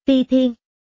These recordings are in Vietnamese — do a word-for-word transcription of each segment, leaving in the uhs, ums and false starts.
Ti Thiên.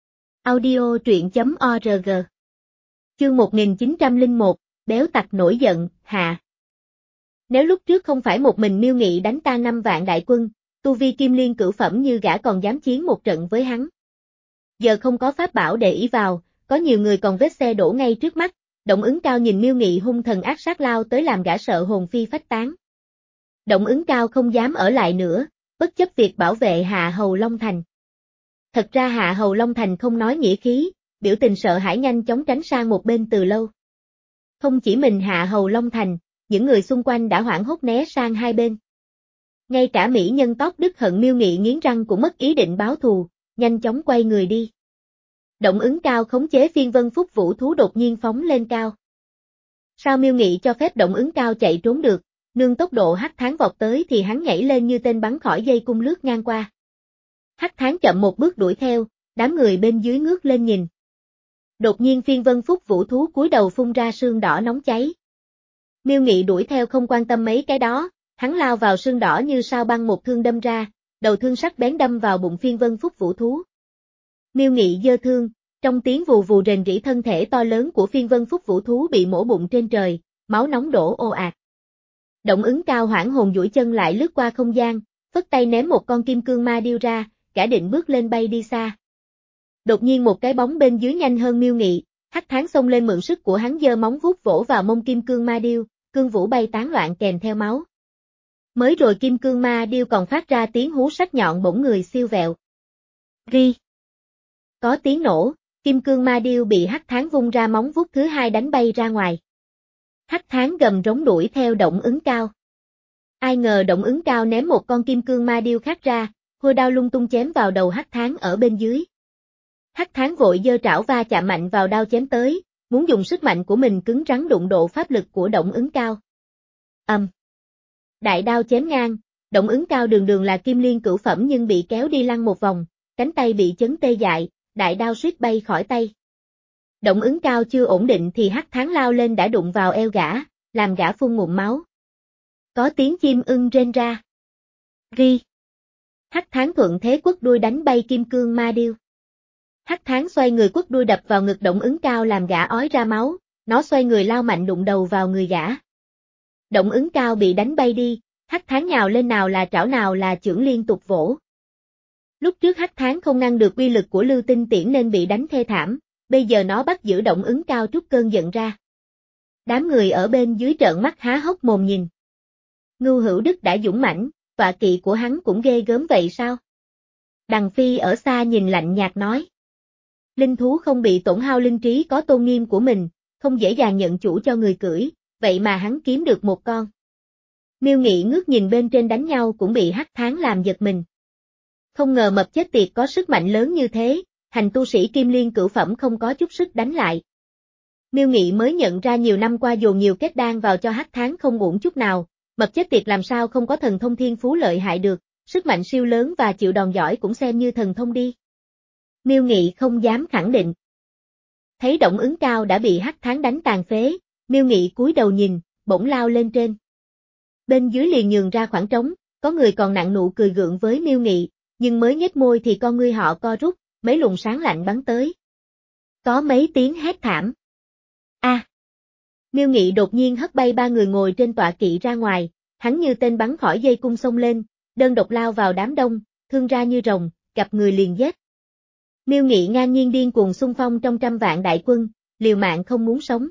Audio truyện chấm org. Chương một nghìn chín trăm lẻ một, Béo tặc nổi giận, hạ. Nếu lúc trước không phải một mình Miêu Nghị đánh tan năm vạn đại quân, tu vi kim liên cửu phẩm như gã còn dám chiến một trận với hắn. Giờ không có pháp bảo để ý vào, có nhiều người còn vết xe đổ ngay trước mắt, Động Ứng Cao nhìn Miêu Nghị hung thần ác sát lao tới làm gã sợ hồn phi phách tán. Động Ứng Cao không dám ở lại nữa, bất chấp việc bảo vệ Hạ Hầu Long Thành. Thật ra Hạ Hầu Long Thành không nói nghĩa khí, biểu tình sợ hãi nhanh chóng tránh sang một bên từ lâu. Không chỉ mình Hạ Hầu Long Thành, những người xung quanh đã hoảng hốt né sang hai bên. Ngay cả mỹ nhân tóc Đức hận Miêu Nghị nghiến răng cũng mất ý định báo thù, nhanh chóng quay người đi. Động Ứng Cao khống chế Phiên Vân Phúc Vũ thú đột nhiên phóng lên cao. Sao Miêu Nghị cho phép Động Ứng Cao chạy trốn được, nương tốc độ Hắc Thán vọt tới thì hắn nhảy lên như tên bắn khỏi dây cung lướt ngang qua. Hắc Thán chậm một bước đuổi theo, đám người bên dưới ngước lên nhìn. Đột nhiên Phiên Vân Phúc Vũ thú cúi đầu phun ra sương đỏ nóng cháy. Miêu Nghị đuổi theo không quan tâm mấy cái đó, hắn lao vào sương đỏ như sao băng một thương đâm ra, đầu thương sắc bén đâm vào bụng Phiên Vân Phúc Vũ thú. Miêu Nghị giơ thương, trong tiếng vù vù rền rĩ thân thể to lớn của Phiên Vân Phúc Vũ thú bị mổ bụng trên trời, máu nóng đổ ồ ạt. Động Ứng Cao hoảng hồn duỗi chân lại lướt qua không gian, phất tay ném một con kim cương ma điêu ra, gã định bước lên bay đi xa. Đột nhiên một cái bóng bên dưới nhanh hơn Miêu Nghị, Hắc Thán xông lên mượn sức của hắn giơ móng vuốt vỗ vào mông kim cương ma điêu, cương vũ bay tán loạn kèm theo máu. Mới rồi kim cương ma điêu còn phát ra tiếng hú sắc nhọn bổng người siêu vẹo. Ri. Có tiếng nổ, kim cương ma điêu bị Hắc Thán vung ra móng vuốt thứ hai đánh bay ra ngoài. Hắc Thán gầm rống đuổi theo Động Ứng Cao. Ai ngờ Động Ứng Cao ném một con kim cương ma điêu khác ra, hôi đao lung tung chém vào đầu Hắc Thán ở bên dưới. Hắc Thán vội giơ trảo va chạm mạnh vào đao chém tới, muốn dùng sức mạnh của mình cứng rắn đụng độ pháp lực của Động Ứng Cao. Ầm. Um. Đại đao chém ngang, Động Ứng Cao đường đường là kim liên cửu phẩm nhưng bị kéo đi lăn một vòng, cánh tay bị chấn tê dại, đại đao suýt bay khỏi tay. Động Ứng Cao chưa ổn định thì Hắc Thán lao lên đã đụng vào eo gã, làm gã phun ngụm máu. Có tiếng chim ưng rên ra. Ri. Hắc Thán thuận thế quất đuôi đánh bay kim cương ma điêu. Hắc Thán xoay người quất đuôi đập vào ngực Động Ứng Cao làm gã ói ra máu, nó xoay người lao mạnh đụng đầu vào người gã. Động Ứng Cao bị đánh bay đi, Hắc Thán nhào lên nào là trảo nào là chưởng liên tục vỗ. Lúc trước Hắc Thán không ngăn được uy lực của Lưu Tinh Tiễn nên bị đánh thê thảm, bây giờ nó bắt giữ Động Ứng Cao trút cơn giận ra. Đám người ở bên dưới trợn mắt há hốc mồm nhìn. Ngưu Hữu Đức đã dũng mãnh, tọa kỵ của hắn cũng ghê gớm vậy sao? Đằng Phi ở xa nhìn lạnh nhạt nói. Linh thú không bị tổn hao linh trí có tôn nghiêm của mình, không dễ dàng nhận chủ cho người cưỡi, vậy mà hắn kiếm được một con. Miêu Nghị ngước nhìn bên trên đánh nhau cũng bị Hắc Thán làm giật mình. Không ngờ mập chết tiệt có sức mạnh lớn như thế, hành tu sĩ kim liên cửu phẩm không có chút sức đánh lại. Miêu Nghị mới nhận ra nhiều năm qua dồn nhiều kết đan vào cho Hắc Thán không uổng chút nào, mập chết tiệt làm sao không có thần thông thiên phú lợi hại được, sức mạnh siêu lớn và chịu đòn giỏi cũng xem như thần thông đi. Miêu Nghị không dám khẳng định. Thấy Động Ứng Cao đã bị Hắc Thán đánh tàn phế, Miêu Nghị cúi đầu nhìn, bỗng lao lên trên. Bên dưới liền nhường ra khoảng trống, có người còn nặng nụ cười gượng với Miêu Nghị, nhưng mới nhếch môi thì con ngươi họ co rút, mấy luồng sáng lạnh bắn tới. Có mấy tiếng hét thảm. A. À. Miêu Nghị đột nhiên hất bay ba người ngồi trên tọa kỵ ra ngoài, hắn như tên bắn khỏi dây cung xông lên, đơn độc lao vào đám đông, thương ra như rồng, gặp người liền giết. Miêu Nghị ngang nhiên điên cuồng xung phong trong trăm vạn đại quân, liều mạng không muốn sống.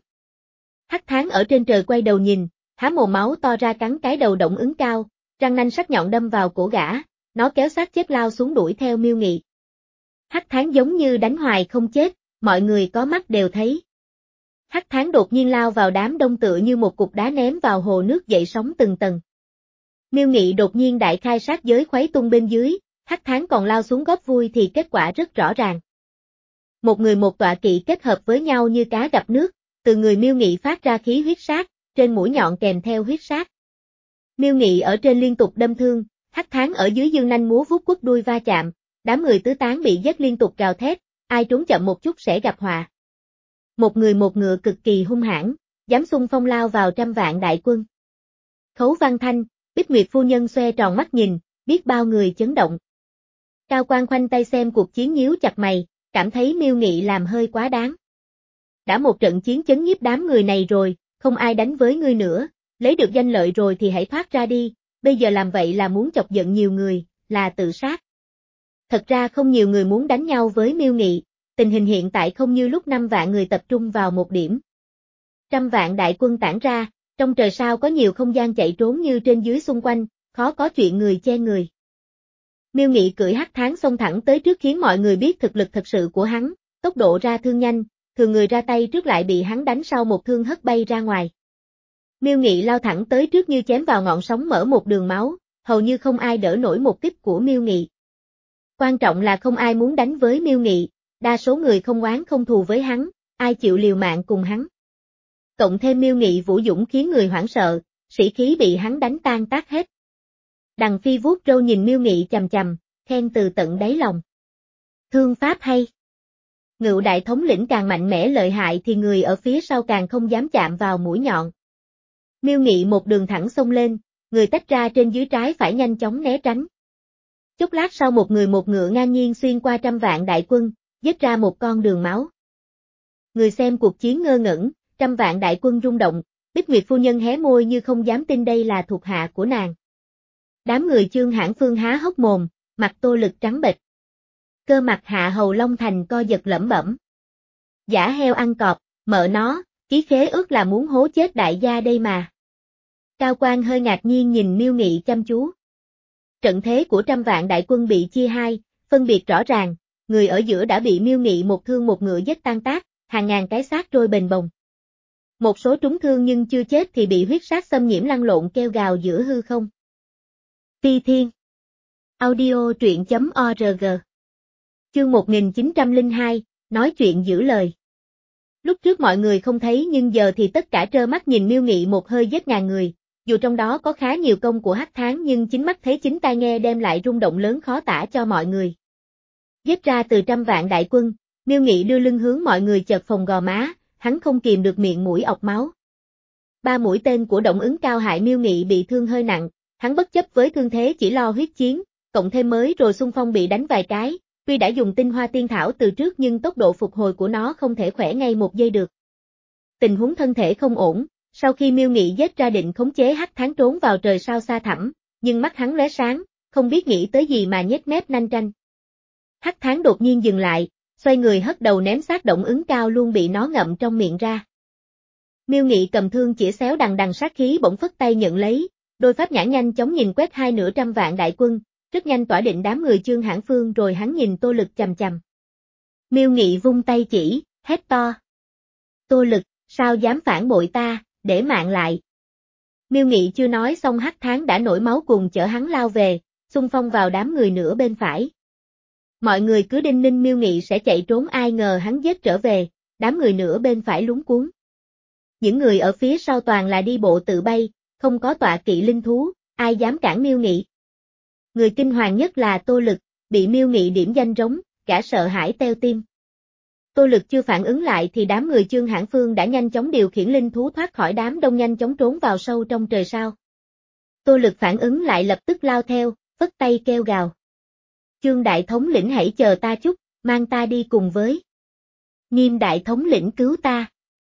Hắc Thán ở trên trời quay đầu nhìn, há mồm máu to ra cắn cái đầu Động Ứng Cao, răng nanh sắc nhọn đâm vào cổ gã, nó kéo xác chết lao xuống đuổi theo Miêu Nghị. Hắc Thán giống như đánh hoài không chết, mọi người có mắt đều thấy. Hắc Thán đột nhiên lao vào đám đông tựa như một cục đá ném vào hồ nước dậy sóng từng tầng. Miêu Nghị đột nhiên đại khai sát giới khuấy tung bên dưới, Hắc Thán còn lao xuống góp vui thì kết quả rất rõ ràng. Một người một tọa kỵ kết hợp với nhau như cá gặp nước, từ người Miêu Nghị phát ra khí huyết sát, trên mũi nhọn kèm theo huyết sát. Miêu Nghị ở trên liên tục đâm thương, Hắc Thán ở dưới dương nanh múa vuốt quất đuôi va chạm, đám người tứ tán bị giết liên tục gào thét, ai trốn chậm một chút sẽ gặp họa. Một người một ngựa cực kỳ hung hãn, dám xung phong lao vào trăm vạn đại quân. Khấu Văn Thanh, Bích Nguyệt phu nhân xoe tròn mắt nhìn, biết bao người chấn động. Cao Quan khoanh tay xem cuộc chiến nhíu chặt mày, cảm thấy Miêu Nghị làm hơi quá đáng. Đã một trận chiến chấn nhiếp đám người này rồi, không ai đánh với ngươi nữa, lấy được danh lợi rồi thì hãy thoát ra đi, bây giờ làm vậy là muốn chọc giận nhiều người, là tự sát. Thật ra không nhiều người muốn đánh nhau với Miêu Nghị, tình hình hiện tại không như lúc năm vạn người tập trung vào một điểm. Trăm vạn đại quân tản ra, trong trời sao có nhiều không gian chạy trốn như trên dưới xung quanh, khó có chuyện người che người. Miêu Nghị cưỡi hắc thán xông thẳng tới trước khiến mọi người biết thực lực thật sự của hắn, tốc độ ra thương nhanh, thường người ra tay trước lại bị hắn đánh sau một thương hất bay ra ngoài. Miêu Nghị lao thẳng tới trước như chém vào ngọn sóng mở một đường máu, hầu như không ai đỡ nổi một kích của Miêu Nghị. Quan trọng là không ai muốn đánh với Miêu Nghị, đa số người không oán không thù với hắn, ai chịu liều mạng cùng hắn. Cộng thêm Miêu Nghị vũ dũng khiến người hoảng sợ, sĩ khí bị hắn đánh tan tác hết. Đằng Phi vuốt râu nhìn Miêu Nghị chằm chằm, khen từ tận đáy lòng. Thương pháp hay. Ngưu đại thống lĩnh càng mạnh mẽ lợi hại thì người ở phía sau càng không dám chạm vào mũi nhọn. Miêu Nghị một đường thẳng xông lên, người tách ra trên dưới trái phải nhanh chóng né tránh. Chốc lát sau một người một ngựa ngang nhiên xuyên qua trăm vạn đại quân, giết ra một con đường máu. Người xem cuộc chiến ngơ ngẩn, trăm vạn đại quân rung động, Bích Nguyệt phu nhân hé môi như không dám tin đây là thuộc hạ của nàng. Đám người Chương Hãn Phương há hốc mồm, mặt Tô Lực trắng bệch. Cơ mặt Hạ Hầu Long Thành co giật lẩm bẩm. Giả heo ăn cọp, mợ nó, ký khế ước là muốn hố chết đại gia đây mà. Cao Quan hơi ngạc nhiên nhìn Miêu Nghị chăm chú. Trận thế của trăm vạn đại quân bị chia hai, phân biệt rõ ràng, người ở giữa đã bị Miêu Nghị một thương một ngựa giết tan tác, hàng ngàn cái xác trôi bềnh bồng. Một số trúng thương nhưng chưa chết thì bị huyết sát xâm nhiễm lăn lộn kêu gào giữa hư không. Phi Thiên Audio truyện chấm org Chương một nghìn chín trăm lẻ hai, nói chuyện giữ lời. Lúc trước mọi người không thấy nhưng giờ thì tất cả trơ mắt nhìn Miêu Nghị một hơi giết ngàn người, dù trong đó có khá nhiều công của hắc thán nhưng chính mắt thấy chính tai nghe đem lại rung động lớn khó tả cho mọi người. Giết ra từ trăm vạn đại quân, Miêu Nghị đưa lưng hướng mọi người chợt phồng gò má, hắn không kìm được miệng mũi ọc máu. Ba mũi tên của Động Ứng Cao hại Miêu Nghị bị thương hơi nặng, hắn bất chấp với thương thế chỉ lo huyết chiến, cộng thêm mới rồi xung phong bị đánh vài cái, tuy đã dùng tinh hoa tiên thảo từ trước nhưng tốc độ phục hồi của nó không thể khỏe ngay một giây được. Tình huống thân thể không ổn, sau khi Miêu Nghị giết ra định khống chế hắc thán trốn vào trời sao xa thẳm, nhưng mắt hắn lóe sáng, không biết nghĩ tới gì mà nhếch mép nanh tranh. Hắc thán đột nhiên dừng lại, xoay người hất đầu ném xác Động Ứng Cao luôn bị nó ngậm trong miệng ra. Miêu Nghị cầm thương chĩa xéo đằng đằng sát khí bỗng phất tay nhận lấy, đôi pháp nhãn nhanh chóng nhìn quét hai nửa trăm vạn đại quân, rất nhanh tỏa định đám người Chương Hãn Phương rồi hắn nhìn Tô Lực chằm chằm. Miêu Nghị vung tay chỉ, hét to. Tô Lực, sao dám phản bội ta, để mạng lại. Miêu Nghị chưa nói xong hắc thán đã nổi máu cùng chở hắn lao về, xung phong vào đám người nửa bên phải. Mọi người cứ đinh ninh Miêu Nghị sẽ chạy trốn ai ngờ hắn giết trở về, đám người nửa bên phải lúng cuống. Những người ở phía sau toàn là đi bộ tự bay, không có tọa kỵ linh thú, ai dám cản Miêu Nghị. Người kinh hoàng nhất là Tô Lực, bị Miêu Nghị điểm danh rống, cả sợ hãi teo tim. Tô Lực chưa phản ứng lại thì đám người Chương Hãn Phương đã nhanh chóng điều khiển linh thú thoát khỏi đám đông nhanh chóng trốn vào sâu trong trời sao. Tô Lực phản ứng lại lập tức lao theo, phất tay kêu gào. Chương đại thống lĩnh hãy chờ ta chút, mang ta đi cùng với. Nghiêm đại thống lĩnh cứu ta.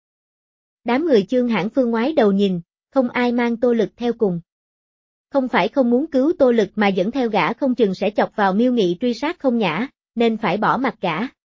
Đám người Chương Hãn Phương ngoái đầu nhìn, không ai mang Tô Lực theo cùng. Không phải không muốn cứu Tô Lực mà dẫn theo gã không chừng sẽ chọc vào Miêu Nghị truy sát không nhã, nên phải bỏ mặc gã.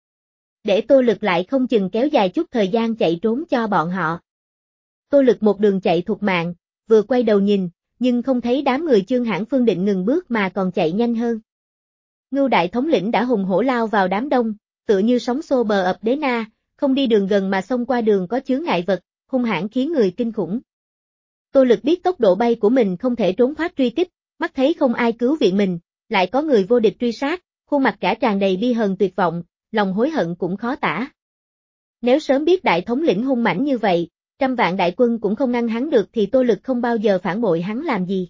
Để Tô Lực lại không chừng kéo dài chút thời gian chạy trốn cho bọn họ. Tô Lực một đường chạy thục mạng, vừa quay đầu nhìn, nhưng không thấy đám người Chương Hãn Phương định ngừng bước mà còn chạy nhanh hơn. Ngưu đại thống lĩnh đã hùng hổ lao vào đám đông, tựa như sóng xô bờ ập đế na, không đi đường gần mà xông qua đường có chướng ngại vật, hung hãn khiến người kinh khủng. Tô Lực biết tốc độ bay của mình không thể trốn thoát truy kích, mắt thấy không ai cứu viện mình, lại có người vô địch truy sát, khuôn mặt cả tràn đầy bi hờn tuyệt vọng, lòng hối hận cũng khó tả. Nếu sớm biết đại thống lĩnh hung mãnh như vậy, trăm vạn đại quân cũng không ngăn hắn được thì Tô Lực không bao giờ phản bội hắn làm gì.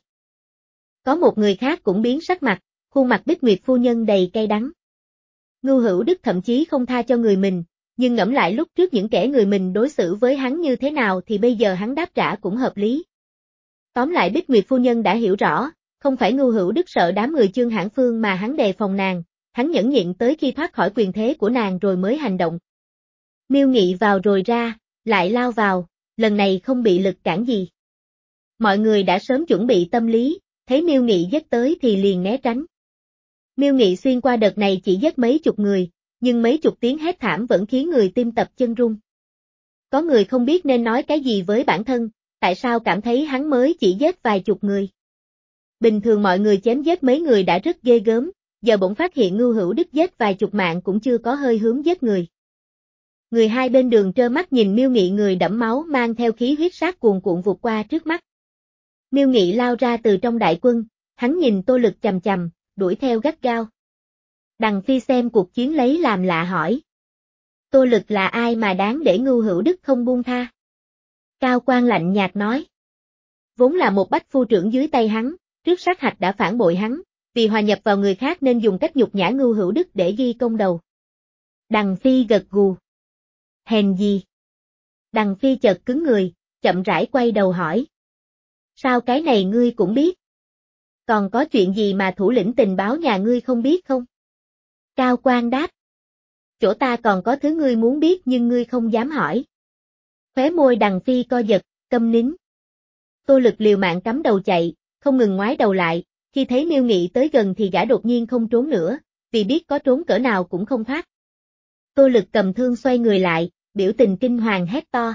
Có một người khác cũng biến sắc mặt, khuôn mặt Bích Nguyệt phu nhân đầy cay đắng. Ngưu Hữu Đức thậm chí không tha cho người mình, nhưng ngẫm lại lúc trước những kẻ người mình đối xử với hắn như thế nào thì bây giờ hắn đáp trả cũng hợp lý. Tóm lại Bích Nguyệt phu nhân đã hiểu rõ, không phải Ngưu Hữu Đức sợ đám người Chương Hãn Phương mà hắn đề phòng nàng, hắn nhẫn nhịn tới khi thoát khỏi quyền thế của nàng rồi mới hành động. Miêu Nghị vào rồi ra, lại lao vào, lần này không bị lực cản gì. Mọi người đã sớm chuẩn bị tâm lý, thấy Miêu Nghị giết tới thì liền né tránh. Miêu Nghị xuyên qua đợt này chỉ giết mấy chục người, nhưng mấy chục tiếng hét thảm vẫn khiến người tim tập chân run. Có người không biết nên nói cái gì với bản thân, tại sao cảm thấy hắn mới chỉ giết vài chục người. Bình thường mọi người chém giết mấy người đã rất ghê gớm, giờ bỗng phát hiện Ngưu Hữu Đức giết vài chục mạng cũng chưa có hơi hướng giết người. Người hai bên đường trơ mắt nhìn Miêu Nghị người đẫm máu mang theo khí huyết sát cuồn cuộn vụt qua trước mắt. Miêu Nghị lao ra từ trong đại quân, hắn nhìn Tô Lực chằm chằm, đuổi theo gắt gao. Đằng Phi xem cuộc chiến lấy làm lạ hỏi. Tô Lực là ai mà đáng để Ngưu Hữu Đức không buông tha? Cao Quang lạnh nhạt nói. Vốn là một bách phu trưởng dưới tay hắn, trước sát hạch đã phản bội hắn, vì hòa nhập vào người khác nên dùng cách nhục nhã Ngưu Hữu Đức để ghi công đầu. Đằng Phi gật gù. Hèn gì? Đằng Phi chợt cứng người, chậm rãi quay đầu hỏi. Sao cái này ngươi cũng biết? Còn có chuyện gì mà thủ lĩnh tình báo nhà ngươi không biết không? Cao Quang đáp. Chỗ ta còn có thứ ngươi muốn biết nhưng ngươi không dám hỏi. Khóe môi Đằng Phi co giật, câm nín. Tô Lực liều mạng cắm đầu chạy, không ngừng ngoái đầu lại, khi thấy Miêu Nghị tới gần thì gã đột nhiên không trốn nữa, vì biết có trốn cỡ nào cũng không thoát. Tô Lực cầm thương xoay người lại, biểu tình kinh hoàng hét to.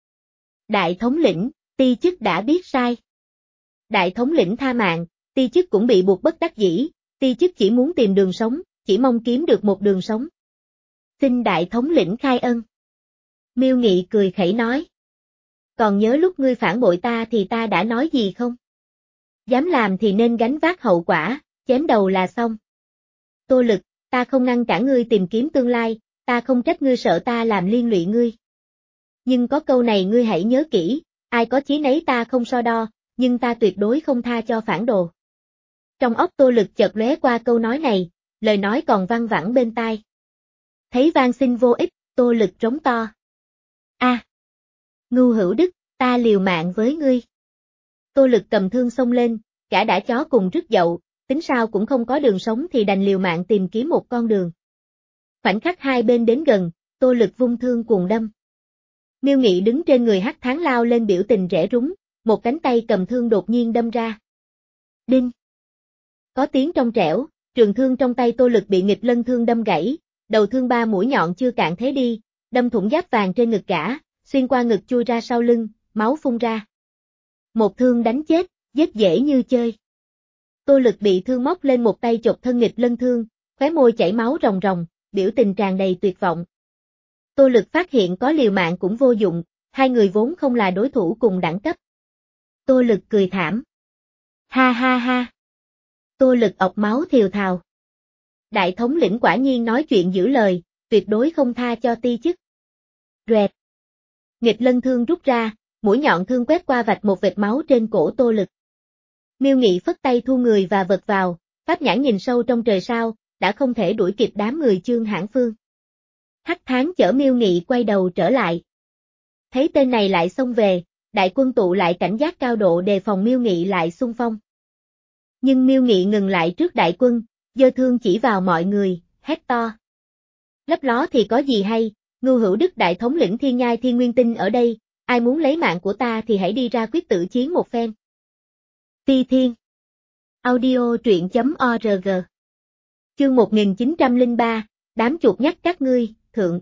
Đại thống lĩnh, ti chức đã biết sai. Đại thống lĩnh tha mạng, ti chức cũng bị buộc bất đắc dĩ, ti chức chỉ muốn tìm đường sống, chỉ mong kiếm được một đường sống. Xin đại thống lĩnh khai ân. Miêu Nghị cười khẩy nói. Còn nhớ lúc ngươi phản bội ta thì ta đã nói gì không? Dám làm thì nên gánh vác hậu quả, chém đầu là xong. Tô Lực, ta không ngăn cản ngươi tìm kiếm tương lai, ta không trách ngươi sợ ta làm liên lụy ngươi. Nhưng có câu này ngươi hãy nhớ kỹ, ai có chí nấy ta không so đo, nhưng ta tuyệt đối không tha cho phản đồ. Trong óc Tô Lực chợt lóe qua câu nói này, lời nói còn văng vẳng bên tai. Thấy van xin vô ích, Tô Lực trống to. A, à, Ngưu Hữu Đức, ta liều mạng với ngươi. Tô Lực cầm thương xông lên, cả đã chó cùng rứt dậu, tính sao cũng không có đường sống thì đành liều mạng tìm kiếm một con đường. Khoảnh khắc hai bên đến gần, Tô Lực vung thương cuồng đâm. Miêu Nghị đứng trên người Hắc Thán lao lên biểu tình rẽ rúng, một cánh tay cầm thương đột nhiên đâm ra. Đinh! Có tiếng trong trẻo, trường thương trong tay Tô Lực bị nghịch lân thương đâm gãy, đầu thương ba mũi nhọn chưa cạn thế đi, đâm thủng giáp vàng trên ngực gã, xuyên qua ngực chui ra sau lưng, máu phun ra. Một thương đánh chết, giết dễ như chơi. Tô Lực bị thương móc lên một tay chộp thân nghịch lân thương, khóe môi chảy máu ròng ròng, biểu tình tràn đầy tuyệt vọng. Tô Lực phát hiện có liều mạng cũng vô dụng, hai người vốn không là đối thủ cùng đẳng cấp. Tô Lực cười thảm. Ha ha ha. Tô Lực ọc máu thiều thào. Đại thống lĩnh quả nhiên nói chuyện giữ lời, tuyệt đối không tha cho ti chức. Rẹt. Nghịch lân thương rút ra, mũi nhọn thương quét qua vạch một vệt máu trên cổ Tô Lực. Miêu Nghị phất tay thu người và vật vào, pháp nhãn nhìn sâu trong trời sao, đã không thể đuổi kịp đám người Chương Hãn Phương. Hắc Thán chở Miêu Nghị quay đầu trở lại. Thấy tên này lại xông về, đại quân tụ lại cảnh giác cao độ đề phòng Miêu Nghị lại xung phong. Nhưng Miêu Nghị ngừng lại trước đại quân, giơ thương chỉ vào mọi người, hét to. Lấp ló thì có gì hay, Ngưu Hữu Đức đại thống lĩnh Thiên Nhai Thiên Nguyên Tinh ở đây, ai muốn lấy mạng của ta thì hãy đi ra quyết tử chiến một phen. Ti Thiên. Audio truyện chấm org. Chương một nghìn chín trăm lẻ ba, đám chuột nhắt các ngươi, thượng.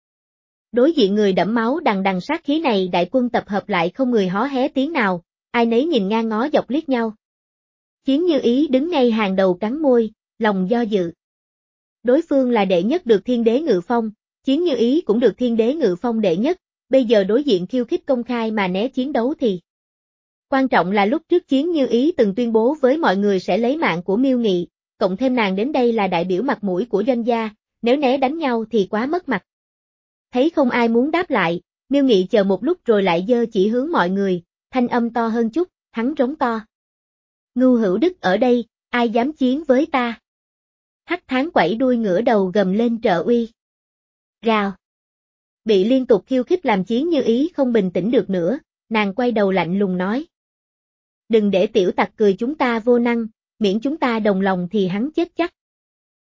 Đối diện người đẫm máu đằng đằng sát khí này đại quân tập hợp lại không người hó hé tiếng nào, ai nấy nhìn ngang ngó dọc liếc nhau. Chiến Như Ý đứng ngay hàng đầu cắn môi, lòng do dự. Đối phương là đệ nhất được Thiên Đế Ngự Phong, Chiến Như Ý cũng được Thiên Đế Ngự Phong đệ nhất, bây giờ đối diện khiêu khích công khai mà né chiến đấu thì. Quan trọng là lúc trước Chiến Như Ý từng tuyên bố với mọi người sẽ lấy mạng của Miêu Nghị, cộng thêm nàng đến đây là đại biểu mặt mũi của doanh gia, nếu né đánh nhau thì quá mất mặt. Thấy không ai muốn đáp lại, Miêu Nghị chờ một lúc rồi lại giơ chỉ hướng mọi người, thanh âm to hơn chút, hắn rống to. Ngưu Hữu Đức ở đây, ai dám chiến với ta? Hắc Thán quẩy đuôi ngửa đầu gầm lên trợ uy. Gào. Bị liên tục khiêu khích làm Chiến Như Ý không bình tĩnh được nữa, nàng quay đầu lạnh lùng nói. Đừng để tiểu tặc cười chúng ta vô năng, miễn chúng ta đồng lòng thì hắn chết chắc.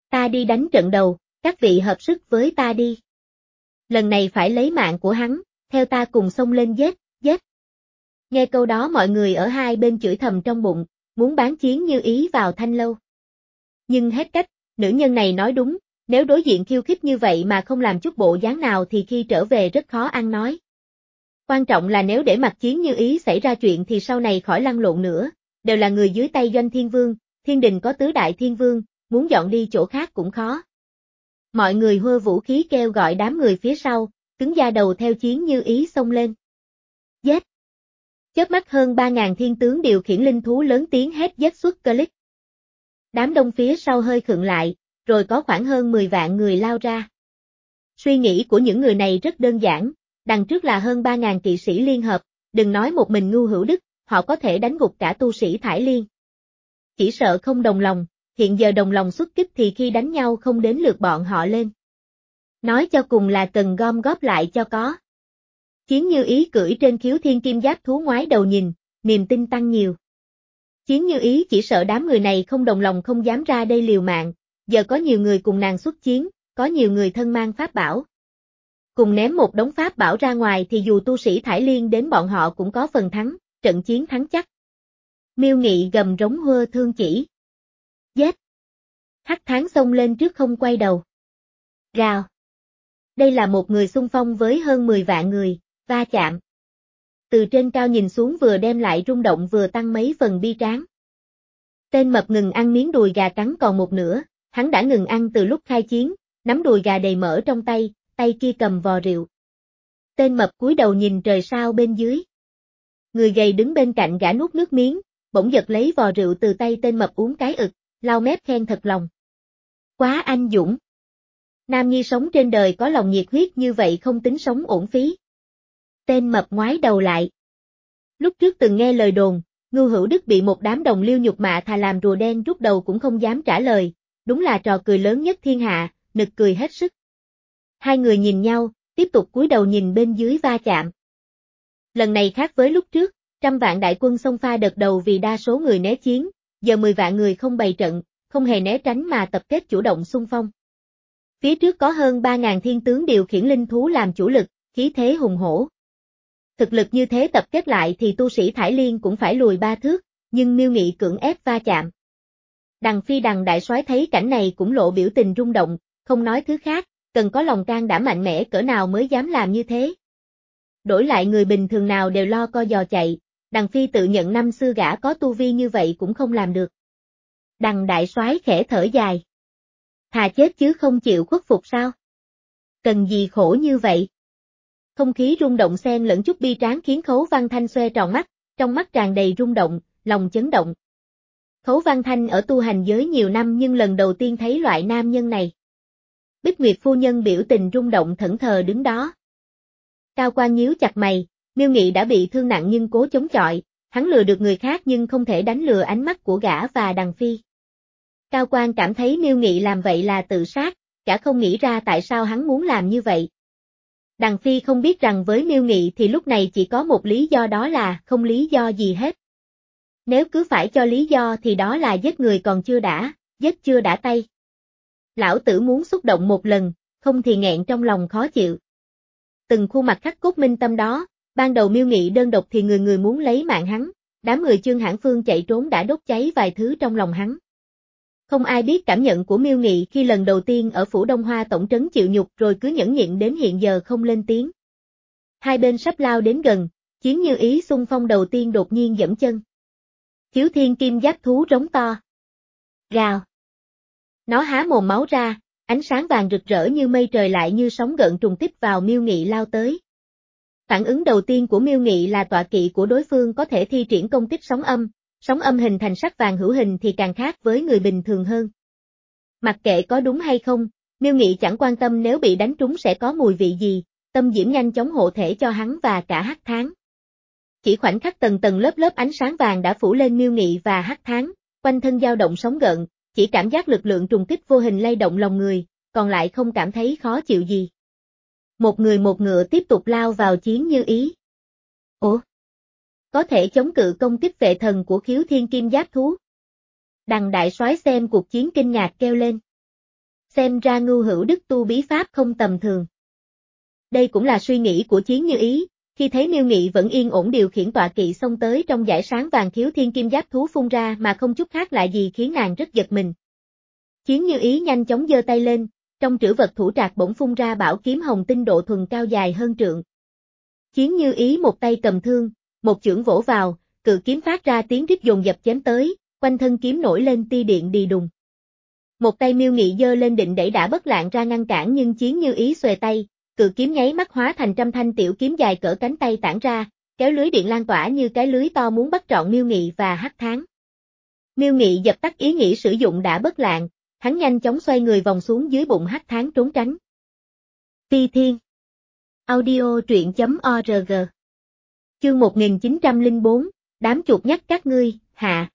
Ta đi đánh trận đầu, các vị hợp sức với ta đi. Lần này phải lấy mạng của hắn, theo ta cùng xông lên giết, giết. Nghe câu đó mọi người ở hai bên chửi thầm trong bụng, muốn bán Chiến Như Ý vào thanh lâu. Nhưng hết cách, nữ nhân này nói đúng, nếu đối diện khiêu khích như vậy mà không làm chút bộ dáng nào thì khi trở về rất khó ăn nói. Quan trọng là nếu để mặc Chiến Như Ý xảy ra chuyện thì sau này khỏi lăn lộn nữa, đều là người dưới tay Doanh Thiên Vương, thiên đình có tứ đại thiên vương, muốn dọn đi chỗ khác cũng khó. Mọi người hơ vũ khí kêu gọi đám người phía sau, cứng da đầu theo Chiến Như Ý xông lên. Giết! Chớp mắt hơn ba ngàn thiên tướng điều khiển linh thú lớn tiếng hét giết xuất click. Đám đông phía sau hơi khựng lại, rồi có khoảng hơn mười vạn người lao ra. Suy nghĩ của những người này rất đơn giản, đằng trước là hơn ba ngàn kỵ sĩ liên hợp, đừng nói một mình Ngưu Hữu Đức, họ có thể đánh gục cả tu sĩ Thải Liên. Chỉ sợ không đồng lòng, hiện giờ đồng lòng xuất kích thì khi đánh nhau không đến lượt bọn họ lên. Nói cho cùng là cần gom góp lại cho có. Chiến Như Ý cưỡi trên khiếu thiên kim giáp thú ngoái đầu nhìn, niềm tin tăng nhiều. Chiến Như Ý chỉ sợ đám người này không đồng lòng không dám ra đây liều mạng, giờ có nhiều người cùng nàng xuất chiến, có nhiều người thân mang pháp bảo. Cùng ném một đống pháp bảo ra ngoài thì dù tu sĩ Thải Liên đến bọn họ cũng có phần thắng, trận chiến thắng chắc. Miêu Nghị gầm rống hơ thương chỉ. Giết! Hắc Tháng xông lên trước không quay đầu. Gào! Đây là một người xung phong với hơn mười vạn người, va chạm. Từ trên cao nhìn xuống vừa đem lại rung động vừa tăng mấy phần bi tráng. Tên mập ngừng ăn miếng đùi gà cắn còn một nửa, hắn đã ngừng ăn từ lúc khai chiến, nắm đùi gà đầy mỡ trong tay, tay kia cầm vò rượu. Tên mập cúi đầu nhìn trời sao bên dưới. Người gầy đứng bên cạnh gã nuốt nước miếng, bỗng giật lấy vò rượu từ tay tên mập uống cái ực, lau mép khen thật lòng. Quá anh dũng. Nam nhi sống trên đời có lòng nhiệt huyết như vậy không tính sống uổng phí. Tên mập ngoái đầu lại. Lúc trước từng nghe lời đồn, Ngưu Hữu Đức bị một đám đồng liêu nhục mạ thà làm rùa đen rút đầu cũng không dám trả lời, đúng là trò cười lớn nhất thiên hạ, nực cười hết sức. Hai người nhìn nhau, tiếp tục cúi đầu nhìn bên dưới va chạm. Lần này khác với lúc trước, trăm vạn đại quân xông pha đợt đầu vì đa số người né chiến, giờ mười vạn người không bày trận, không hề né tránh mà tập kết chủ động xung phong. Phía trước có hơn ba ngàn thiên tướng điều khiển linh thú làm chủ lực, khí thế hùng hổ. Thực lực như thế tập kết lại thì tu sĩ Thải Liên cũng phải lùi ba thước, nhưng Miêu Nghị cưỡng ép va chạm. Đằng Phi Đằng đại soái thấy cảnh này cũng lộ biểu tình rung động, không nói thứ khác, cần có lòng can đảm mạnh mẽ cỡ nào mới dám làm như thế. Đổi lại người bình thường nào đều lo co giò chạy, Đằng Phi tự nhận năm xưa gã có tu vi như vậy cũng không làm được. Đằng đại soái khẽ thở dài. Thà chết chứ không chịu khuất phục sao? Cần gì khổ như vậy? Không khí rung động xen lẫn chút bi tráng khiến Khấu Văn Thanh xoe tròn mắt, trong mắt tràn đầy rung động, lòng chấn động. Khấu Văn Thanh ở tu hành giới nhiều năm nhưng lần đầu tiên thấy loại nam nhân này. Bích Nguyệt phu nhân biểu tình rung động thẫn thờ đứng đó. Cao Quan nhíu chặt mày, Miêu Nghị đã bị thương nặng nhưng cố chống chọi, hắn lừa được người khác nhưng không thể đánh lừa ánh mắt của gã và Đằng Phi. Cao Quan cảm thấy Miêu Nghị làm vậy là tự sát, cả không nghĩ ra tại sao hắn muốn làm như vậy. Đằng Phi không biết rằng với Miêu Nghị thì lúc này chỉ có một lý do, đó là không lý do gì hết. Nếu cứ phải cho lý do thì đó là giết người còn chưa đã, giết chưa đã tay. Lão tử muốn xúc động một lần, không thì nghẹn trong lòng khó chịu. Từng khuôn mặt khắc cốt minh tâm đó, ban đầu Miêu Nghị đơn độc thì người người muốn lấy mạng hắn, đám người Chương Hãn Phương chạy trốn đã đốt cháy vài thứ trong lòng hắn. Không ai biết cảm nhận của Miêu Nghị khi lần đầu tiên ở Phủ Đông Hoa tổng trấn chịu nhục rồi cứ nhẫn nhịn đến hiện giờ không lên tiếng. Hai bên sắp lao đến gần, Chiến Như Ý xung phong đầu tiên đột nhiên giẫm chân. Khiếu thiên kim giáp thú rống to. Gào. Nó há mồm máu ra, ánh sáng vàng rực rỡ như mây trời lại như sóng gợn trùng kích vào Miêu Nghị lao tới. Phản ứng đầu tiên của Miêu Nghị là tọa kỵ của đối phương có thể thi triển công kích sóng âm, sóng âm hình thành sắc vàng hữu hình thì càng khác với người bình thường hơn. Mặc kệ có đúng hay không, Miêu Nghị chẳng quan tâm nếu bị đánh trúng sẽ có mùi vị gì, tâm diễm nhanh chóng hộ thể cho hắn và cả Hắc Tháng. Chỉ khoảnh khắc tầng tầng lớp lớp ánh sáng vàng đã phủ lên Miêu Nghị và Hắc Tháng, quanh thân dao động sóng gợn, chỉ cảm giác lực lượng trùng kích vô hình lay động lòng người, còn lại không cảm thấy khó chịu gì. Một người một ngựa tiếp tục lao vào Chiến Như Ý. Ủa? Có thể chống cự công kích vệ thần của khiếu thiên kim giáp thú. Đằng đại soái xem cuộc chiến kinh ngạc kêu lên. Xem ra Ngưu Hữu Đức tu bí pháp không tầm thường. Đây cũng là suy nghĩ của Chiến Như Ý, khi thấy Miêu Nghị vẫn yên ổn điều khiển tọa kỵ xông tới trong dải sáng vàng khiếu thiên kim giáp thú phun ra mà không chút khác lạ gì khiến nàng rất giật mình. Chiến Như Ý nhanh chóng giơ tay lên, trong trữ vật thủ trạc bỗng phun ra bảo kiếm hồng tinh độ thuần cao dài hơn trượng. Chiến Như Ý một tay cầm thương, một chưởng vỗ vào, cự kiếm phát ra tiếng rít dồn dập chém tới, quanh thân kiếm nổi lên tia điện đì đùng. Một tay Miêu Nghị giơ lên định đẩy đã bất lạng ra ngăn cản nhưng Chiến Như Ý xuề tay, cự kiếm nháy mắt hóa thành trăm thanh tiểu kiếm dài cỡ cánh tay tản ra, kéo lưới điện lan tỏa như cái lưới to muốn bắt trọn Miêu Nghị và Hắc Thán. Miêu Nghị dập tắt ý nghĩ sử dụng đã bất lạng, hắn nhanh chóng xoay người vòng xuống dưới bụng Hắc Thán trốn tránh. Phi Thiên Audio truyện chấm org Chương một nghìn chín trăm lẻ bốn, đám chuột nhắt các ngươi, hạ.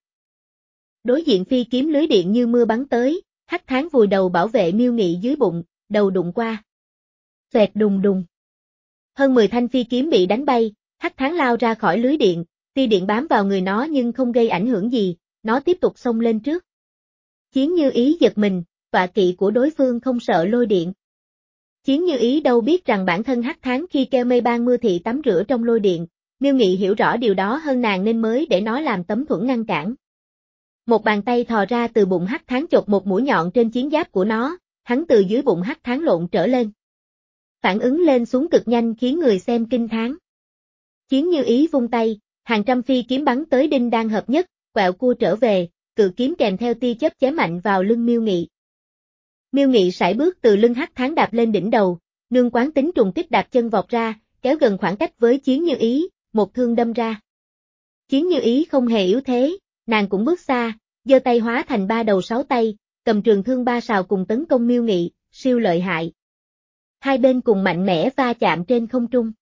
Đối diện phi kiếm lưới điện như mưa bắn tới, Hắc Thán vùi đầu bảo vệ Miêu Nghị dưới bụng, đầu đụng qua. Xoẹt đùng đùng. Hơn mười thanh phi kiếm bị đánh bay, Hắc Thán lao ra khỏi lưới điện, tia điện bám vào người nó nhưng không gây ảnh hưởng gì, nó tiếp tục xông lên trước. Chiến Như Ý giật mình, tọa kỵ của đối phương không sợ lôi điện. Chiến Như Ý đâu biết rằng bản thân Hắc Thán khi kêu mây ban mưa thị tắm rửa trong lôi điện, Miêu Nghị hiểu rõ điều đó hơn nàng nên mới để nó làm tấm thuẫn ngăn cản. Một bàn tay thò ra từ bụng Hắc Thán chộp một mũi nhọn trên chiến giáp của nó, hắn từ dưới bụng Hắc Thán lộn trở lên. Phản ứng lên xuống cực nhanh khiến người xem kinh thán. Chiến Như Ý vung tay, hàng trăm phi kiếm bắn tới đinh đang hợp nhất, quẹo cua trở về, cự kiếm kèm theo tia chớp chém mạnh vào lưng Miêu Nghị. Miêu Nghị sải bước từ lưng Hắc Thán đạp lên đỉnh đầu, nương quán tính trùng kích đạp chân vọt ra, kéo gần khoảng cách với Chiến Như Ý, một thương đâm ra. Chiến Như Ý không hề yếu thế, nàng cũng bước xa, giơ tay hóa thành ba đầu sáu tay, cầm trường thương ba sào cùng tấn công Miêu Nghị, siêu lợi hại. Hai bên cùng mạnh mẽ va chạm trên không trung.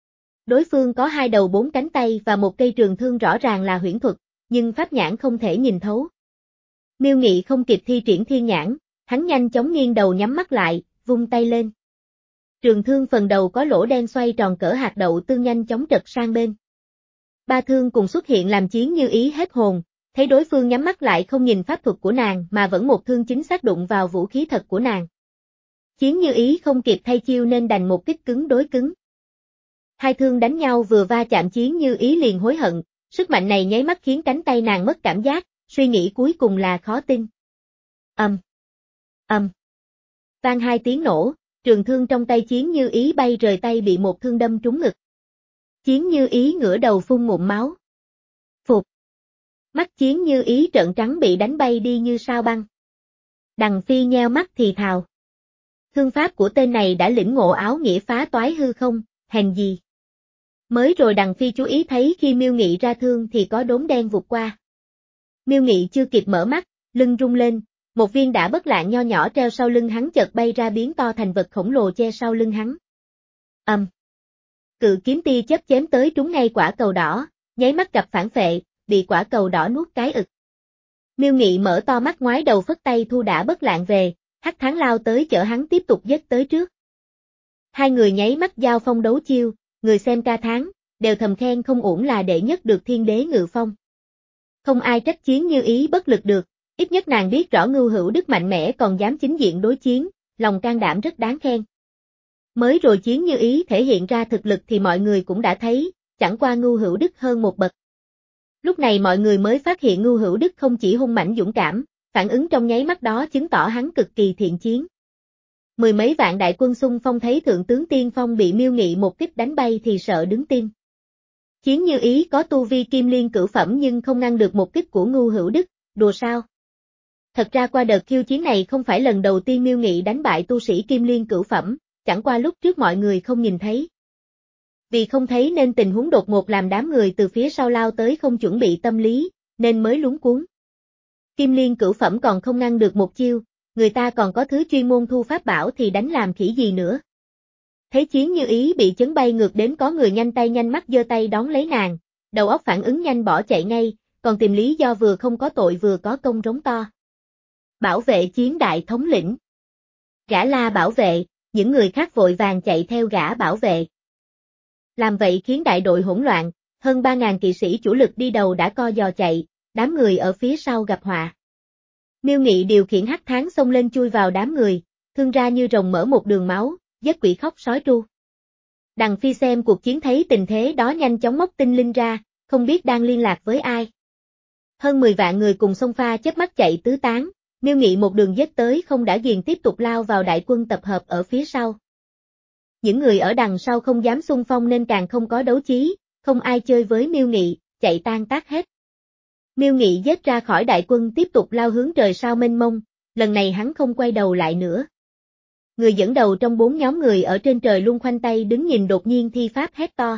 Đối phương có hai đầu bốn cánh tay và một cây trường thương rõ ràng là huyễn thuật, nhưng pháp nhãn không thể nhìn thấu. Miêu Nghị không kịp thi triển thiên nhãn, hắn nhanh chóng nghiêng đầu nhắm mắt lại, vung tay lên. Trường thương phần đầu có lỗ đen xoay tròn cỡ hạt đậu tương nhanh chóng trật sang bên. Ba thương cùng xuất hiện làm Chiến Như Ý hết hồn, thấy đối phương nhắm mắt lại không nhìn pháp thuật của nàng mà vẫn một thương chính xác đụng vào vũ khí thật của nàng. Chiến Như Ý không kịp thay chiêu nên đành một kích cứng đối cứng. Hai thương đánh nhau vừa va chạm Chiến Như Ý liền hối hận, sức mạnh này nháy mắt khiến cánh tay nàng mất cảm giác, suy nghĩ cuối cùng là khó tin. Ầm. Ầm. Vang hai tiếng nổ, trường thương trong tay Chiến Như Ý bay rời tay bị một thương đâm trúng ngực. Chiến Như Ý ngửa đầu phun ngụm máu. Phục. Mắt Chiến Như Ý trợn trắng bị đánh bay đi như sao băng. Đằng Phi nheo mắt thì thào. Thương pháp của tên này đã lĩnh ngộ áo nghĩa phá toái hư không, hèn gì. Mới rồi Đằng Phi chú ý thấy khi Miêu Nghị ra thương thì có đốm đen vụt qua. Miêu Nghị chưa kịp mở mắt, lưng rung lên, một viên đả bất lạng nho nhỏ treo sau lưng hắn chợt bay ra biến to thành vật khổng lồ che sau lưng hắn. Ầm. Um. Cự kiếm tia chớp chém tới trúng ngay quả cầu đỏ, nháy mắt gặp phản phệ, bị quả cầu đỏ nuốt cái ực. Miêu Nghị mở to mắt ngoái đầu phất tay thu đả bất lạng về, Hắc Thán lao tới chở hắn tiếp tục dết tới trước. Hai người nháy mắt giao phong đấu chiêu, người xem ca thán, đều thầm khen không uổng là đệ nhất được thiên đế ngự phong. Không ai trách Chiến Như Ý bất lực được, ít nhất nàng biết rõ Ngưu Hữu Đức mạnh mẽ còn dám chính diện đối chiến, lòng can đảm rất đáng khen. Mới rồi Chiến Như Ý thể hiện ra thực lực thì mọi người cũng đã thấy, chẳng qua Ngưu Hữu Đức hơn một bậc. Lúc này mọi người mới phát hiện Ngưu Hữu Đức không chỉ hung mãnh dũng cảm, phản ứng trong nháy mắt đó chứng tỏ hắn cực kỳ thiện chiến. Mười mấy vạn đại quân xung phong thấy thượng tướng tiên phong bị Miêu Nghị một kích đánh bay thì sợ đứng tim. Chiến Như Ý có tu vi kim liên cửu phẩm nhưng không ngăn được một kích của Ngưu Hữu Đức, đùa sao? Thật ra qua đợt khiêu chiến này không phải lần đầu tiên Miêu Nghị đánh bại tu sĩ kim liên cửu phẩm, chẳng qua lúc trước mọi người không nhìn thấy. Vì không thấy nên tình huống đột ngột làm đám người từ phía sau lao tới không chuẩn bị tâm lý, nên mới luống cuống. Kim liên cửu phẩm còn không ngăn được một chiêu, người ta còn có thứ chuyên môn thu pháp bảo thì đánh làm khỉ gì nữa. Thấy Chiến Như Ý bị chấn bay ngược đến có người nhanh tay nhanh mắt giơ tay đón lấy nàng, đầu óc phản ứng nhanh bỏ chạy ngay, còn tìm lý do vừa không có tội vừa có công rống to. Bảo vệ Chiến đại thống lĩnh. Gã la bảo vệ, những người khác vội vàng chạy theo gã bảo vệ. Làm vậy khiến đại đội hỗn loạn, hơn ba ngàn kỵ sĩ chủ lực đi đầu đã co giò chạy, đám người ở phía sau gặp họa. Miêu Nghị điều khiển Hắc Thán xông lên chui vào đám người, thương ra như rồng mở một đường máu, giết quỷ khóc sói tru. Đằng Phi xem cuộc chiến thấy tình thế đó nhanh chóng móc tinh linh ra, không biết đang liên lạc với ai. Hơn mười vạn người cùng xông pha chớp mắt chạy tứ tán, Miêu Nghị một đường giết tới không đã ghiền tiếp tục lao vào đại quân tập hợp ở phía sau. Những người ở đằng sau không dám xung phong nên càng không có đấu chí, không ai chơi với Miêu Nghị, chạy tan tác hết. Miêu Nghị giết ra khỏi đại quân tiếp tục lao hướng trời sao mênh mông, lần này hắn không quay đầu lại nữa. Người dẫn đầu trong bốn nhóm người ở trên trời luôn khoanh tay đứng nhìn đột nhiên thi pháp hét to.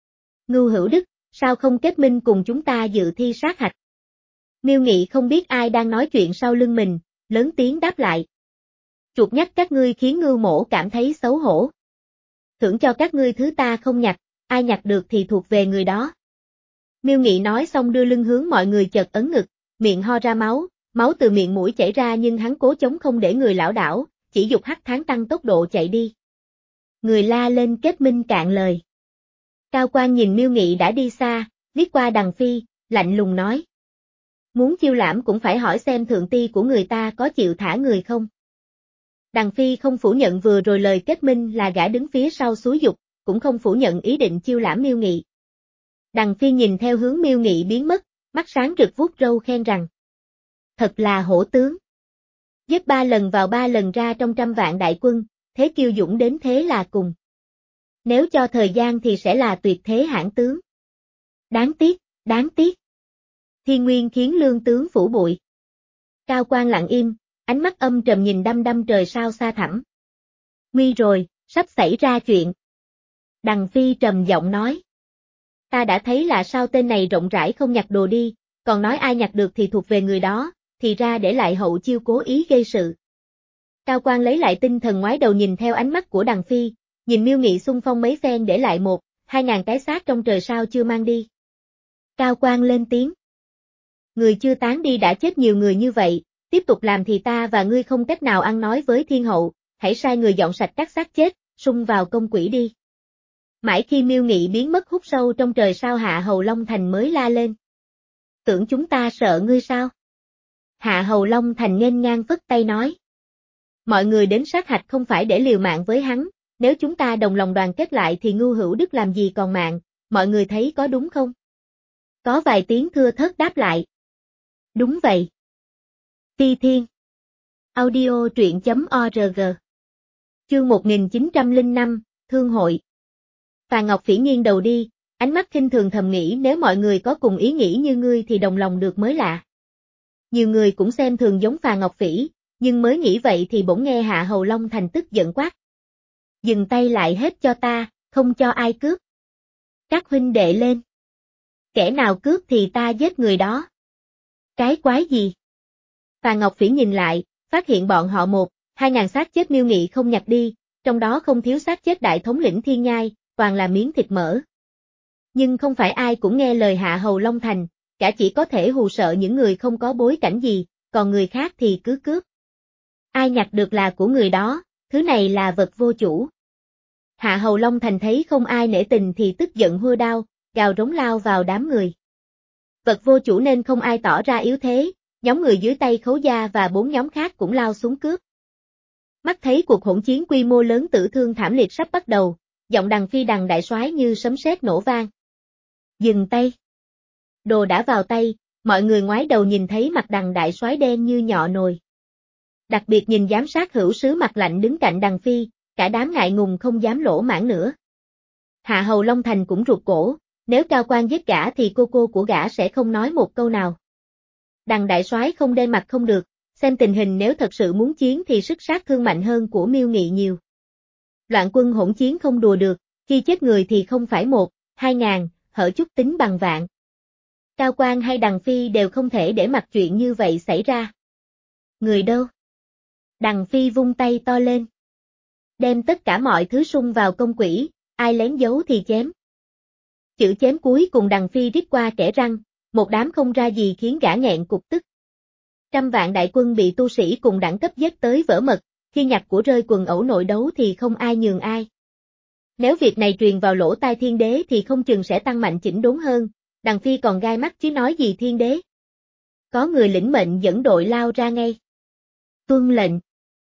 Ngưu Hữu Đức, sao không kết minh cùng chúng ta dự thi sát hạch? Miêu Nghị không biết ai đang nói chuyện sau lưng mình, lớn tiếng đáp lại. Chuột nhắt các ngươi khiến Ngưu Mỗ cảm thấy xấu hổ. Thưởng cho các ngươi thứ ta không nhặt, ai nhặt được thì thuộc về người đó. Miêu Nghị nói xong đưa lưng hướng mọi người chợt ấn ngực, miệng ho ra máu, máu từ miệng mũi chảy ra nhưng hắn cố chống không để người lảo đảo, chỉ dục hắc tháng tăng tốc độ chạy đi. Người la lên kết minh cạn lời. Cao Quan nhìn Miêu Nghị đã đi xa, liếc qua Đằng Phi, lạnh lùng nói. Muốn chiêu lãm cũng phải hỏi xem thượng ti của người ta có chịu thả người không. Đằng Phi không phủ nhận vừa rồi lời kết minh là gã đứng phía sau xúi dục, cũng không phủ nhận ý định chiêu lãm Miêu Nghị. Đằng Phi nhìn theo hướng Miêu Nghị biến mất, mắt sáng rực vuốt râu khen rằng. Thật là hổ tướng. Giết ba lần vào ba lần ra trong trăm vạn đại quân, thế kiêu dũng đến thế là cùng. Nếu cho thời gian thì sẽ là tuyệt thế hãn tướng. Đáng tiếc, đáng tiếc. Thiên Nguyên khiến lương tướng phủ bụi. Cao Quan lặng im, ánh mắt âm trầm nhìn đăm đăm trời sao xa thẳm. Nguy rồi, sắp xảy ra chuyện. Đằng Phi trầm giọng nói. Ta đã thấy là sao tên này rộng rãi không nhặt đồ đi, còn nói ai nhặt được thì thuộc về người đó, thì ra để lại hậu chiêu cố ý gây sự. Cao Quan lấy lại tinh thần ngoái đầu nhìn theo ánh mắt của Đằng Phi, nhìn Miêu Nghị xung phong mấy phen để lại một, hai ngàn cái xác trong trời sao chưa mang đi. Cao Quan lên tiếng. Người chưa tán đi đã chết nhiều người như vậy, tiếp tục làm thì ta và ngươi không cách nào ăn nói với thiên hậu, hãy sai người dọn sạch các xác chết, sung vào công quỹ đi. Mãi khi Miêu Nghị biến mất hút sâu trong trời sao Hạ Hầu Long Thành mới la lên. Tưởng chúng ta sợ ngươi sao? Hạ Hầu Long Thành nghênh ngang phất tay nói. Mọi người đến sát hạch không phải để liều mạng với hắn, nếu chúng ta đồng lòng đoàn kết lại thì Ngưu Hữu Đức làm gì còn mạng, mọi người thấy có đúng không? Có vài tiếng thưa thớt đáp lại. Đúng vậy. Ti Thiên. Audio truyện chấm org. Chương một nghìn chín trăm lẻ năm, Thương hội. Phàn Ngọc Phỉ nghiêng đầu đi, ánh mắt khinh thường thầm nghĩ nếu mọi người có cùng ý nghĩ như ngươi thì đồng lòng được mới lạ. Nhiều người cũng xem thường giống Phàn Ngọc Phỉ, nhưng mới nghĩ vậy thì bỗng nghe Hạ Hầu Long Thành tức giận quát. Dừng tay lại hết cho ta, không cho ai cướp. Các huynh đệ lên. Kẻ nào cướp thì ta giết người đó. Cái quái gì? Phàn Ngọc Phỉ nhìn lại, phát hiện bọn họ một, hai ngàn xác chết Miêu Nghị không nhặt đi, trong đó không thiếu xác chết đại thống lĩnh Thiên Nhai, toàn là miếng thịt mỡ. Nhưng không phải ai cũng nghe lời Hạ Hầu Long Thành, cả chỉ có thể hù sợ những người không có bối cảnh gì, còn người khác thì cứ cướp. Ai nhặt được là của người đó, thứ này là vật vô chủ. Hạ Hầu Long Thành thấy không ai nể tình thì tức giận hua đao, gào rống lao vào đám người. Vật vô chủ nên không ai tỏ ra yếu thế, nhóm người dưới tay Khấu Gia và bốn nhóm khác cũng lao xuống cướp. Mắt thấy cuộc hỗn chiến quy mô lớn tử thương thảm liệt sắp bắt đầu, giọng Đằng Phi Đằng đại soái như sấm sét nổ vang. Dừng tay. Đồ đã vào tay, mọi người ngoái đầu nhìn thấy mặt Đằng đại soái đen như nhọ nồi. Đặc biệt nhìn giám sát hữu sứ mặt lạnh đứng cạnh Đằng Phi, cả đám ngại ngùng không dám lỗ mãng nữa. Hạ Hầu Long Thành cũng rụt cổ, nếu Cao Quan giết gã thì cô cô của gã sẽ không nói một câu nào. Đằng đại soái không đe mặt không được, xem tình hình nếu thật sự muốn chiến thì sức sát thương mạnh hơn của Miêu Nghị nhiều. Loạn quân hỗn chiến không đùa được, khi chết người thì không phải một, hai ngàn, hở chút tính bằng vạn. Cao Quan hay Đằng Phi đều không thể để mặc chuyện như vậy xảy ra. Người đâu? Đằng Phi vung tay to lên. Đem tất cả mọi thứ sung vào công quỹ, ai lén giấu thì chém. Chữ chém cuối cùng Đằng Phi rít qua kẻ răng, một đám không ra gì khiến gã nghẹn cục tức. Trăm vạn đại quân bị tu sĩ cùng đẳng cấp giết tới vỡ mật, khi nhặt của rơi quần ẩu nội đấu thì không ai nhường ai. Nếu việc này truyền vào lỗ tai Thiên Đế thì không chừng sẽ tăng mạnh chỉnh đốn hơn, Đằng Phi còn gai mắt chứ nói gì Thiên Đế. Có người lĩnh mệnh dẫn đội lao ra ngay. Tuân lệnh.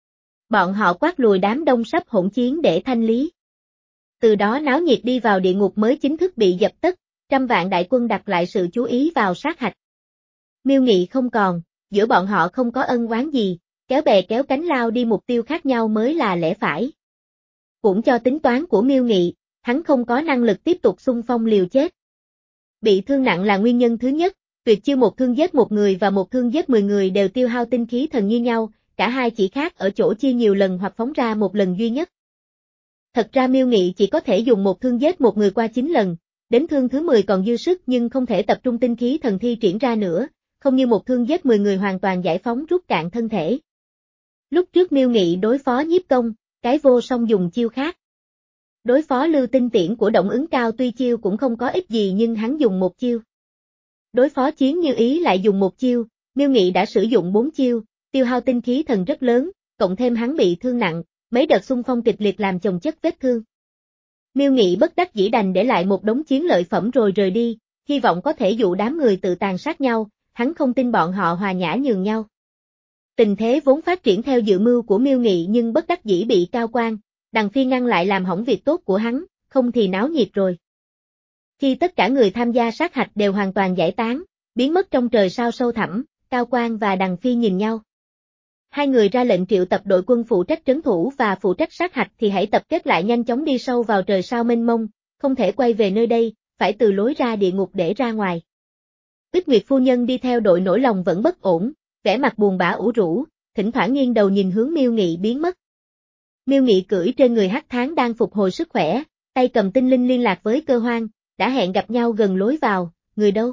Bọn họ quát lùi đám đông sắp hỗn chiến để thanh lý. Từ đó náo nhiệt đi vào địa ngục mới chính thức bị dập tắt, trăm vạn đại quân đặt lại sự chú ý vào sát hạch. Miêu Nghị không còn, giữa bọn họ không có ân oán gì, kéo bè kéo cánh lao đi mục tiêu khác nhau mới là lẽ phải. Cũng cho tính toán của Miêu Nghị, hắn không có năng lực tiếp tục xung phong liều chết. Bị thương nặng là nguyên nhân thứ nhất, tuyệt chiêu một thương giết một người và một thương giết mười người đều tiêu hao tinh khí thần như nhau, cả hai chỉ khác ở chỗ chia nhiều lần hoặc phóng ra một lần duy nhất. Thật ra Miêu Nghị chỉ có thể dùng một thương giết một người qua chín lần, đến thương thứ mười còn dư sức nhưng không thể tập trung tinh khí thần thi triển ra nữa, không như một thương giết mười người hoàn toàn giải phóng rút cạn thân thể. Lúc trước Miêu Nghị đối phó Nhiếp Công, cái vô song dùng chiêu khác. Đối phó Lưu Tinh Tiễn của Động Ứng Cao tuy chiêu cũng không có ích gì nhưng hắn dùng một chiêu. Đối phó Chiến Như Ý lại dùng một chiêu, Miêu Nghị đã sử dụng bốn chiêu, tiêu hao tinh khí thần rất lớn, cộng thêm hắn bị thương nặng, mấy đợt xung phong kịch liệt làm chồng chất vết thương. Miêu Nghị bất đắc dĩ đành để lại một đống chiến lợi phẩm rồi rời đi, hy vọng có thể dụ đám người tự tàn sát nhau, hắn không tin bọn họ hòa nhã nhường nhau. Tình thế vốn phát triển theo dự mưu của Miêu Nghị nhưng bất đắc dĩ bị Cao Quang, Đằng Phi ngăn lại làm hỏng việc tốt của hắn, không thì náo nhiệt rồi. Khi tất cả người tham gia sát hạch đều hoàn toàn giải tán, biến mất trong trời sao sâu thẳm, Cao Quang và Đằng Phi nhìn nhau. Hai người ra lệnh triệu tập đội quân phụ trách trấn thủ và phụ trách sát hạch thì hãy tập kết lại nhanh chóng đi sâu vào trời sao mênh mông, không thể quay về nơi đây, phải từ lối ra địa ngục để ra ngoài. Bích Nguyệt phu nhân đi theo đội nỗi lòng vẫn bất ổn, vẻ mặt buồn bã ủ rũ, thỉnh thoảng nghiêng đầu nhìn hướng Miêu Nghị biến mất. Miêu Nghị cưỡi trên người Hắc Tháng đang phục hồi sức khỏe, tay cầm tinh linh liên lạc với Cơ Hoang, đã hẹn gặp nhau gần lối vào, người đâu?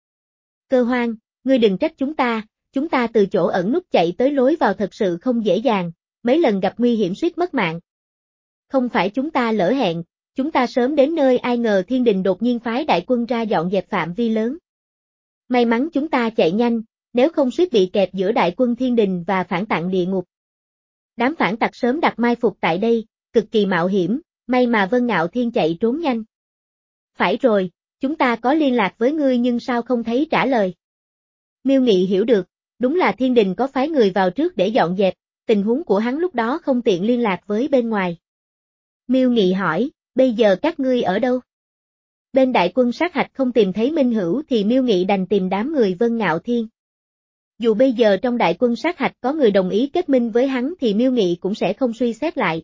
Cơ Hoang, ngươi đừng trách chúng ta, chúng ta từ chỗ ẩn núp chạy tới lối vào thật sự không dễ dàng, mấy lần gặp nguy hiểm suýt mất mạng. Không phải chúng ta lỡ hẹn, chúng ta sớm đến nơi ai ngờ Thiên Đình đột nhiên phái đại quân ra dọn dẹp phạm vi lớn. May mắn chúng ta chạy nhanh, nếu không suýt bị kẹp giữa đại quân Thiên Đình và phản tạng địa ngục. Đám phản tặc sớm đặt mai phục tại đây, cực kỳ mạo hiểm, may mà Vân Ngạo Thiên chạy trốn nhanh. Phải rồi, chúng ta có liên lạc với ngươi nhưng sao không thấy trả lời. Miêu Nghị hiểu được, đúng là Thiên Đình có phái người vào trước để dọn dẹp, tình huống của hắn lúc đó không tiện liên lạc với bên ngoài. Miêu Nghị hỏi, bây giờ các ngươi ở đâu? Bên đại quân sát hạch không tìm thấy Minh Hữu thì Miêu Nghị đành tìm đám người Vân Ngạo Thiên. Dù bây giờ trong đại quân sát hạch có người đồng ý kết minh với hắn thì Miêu Nghị cũng sẽ không suy xét lại.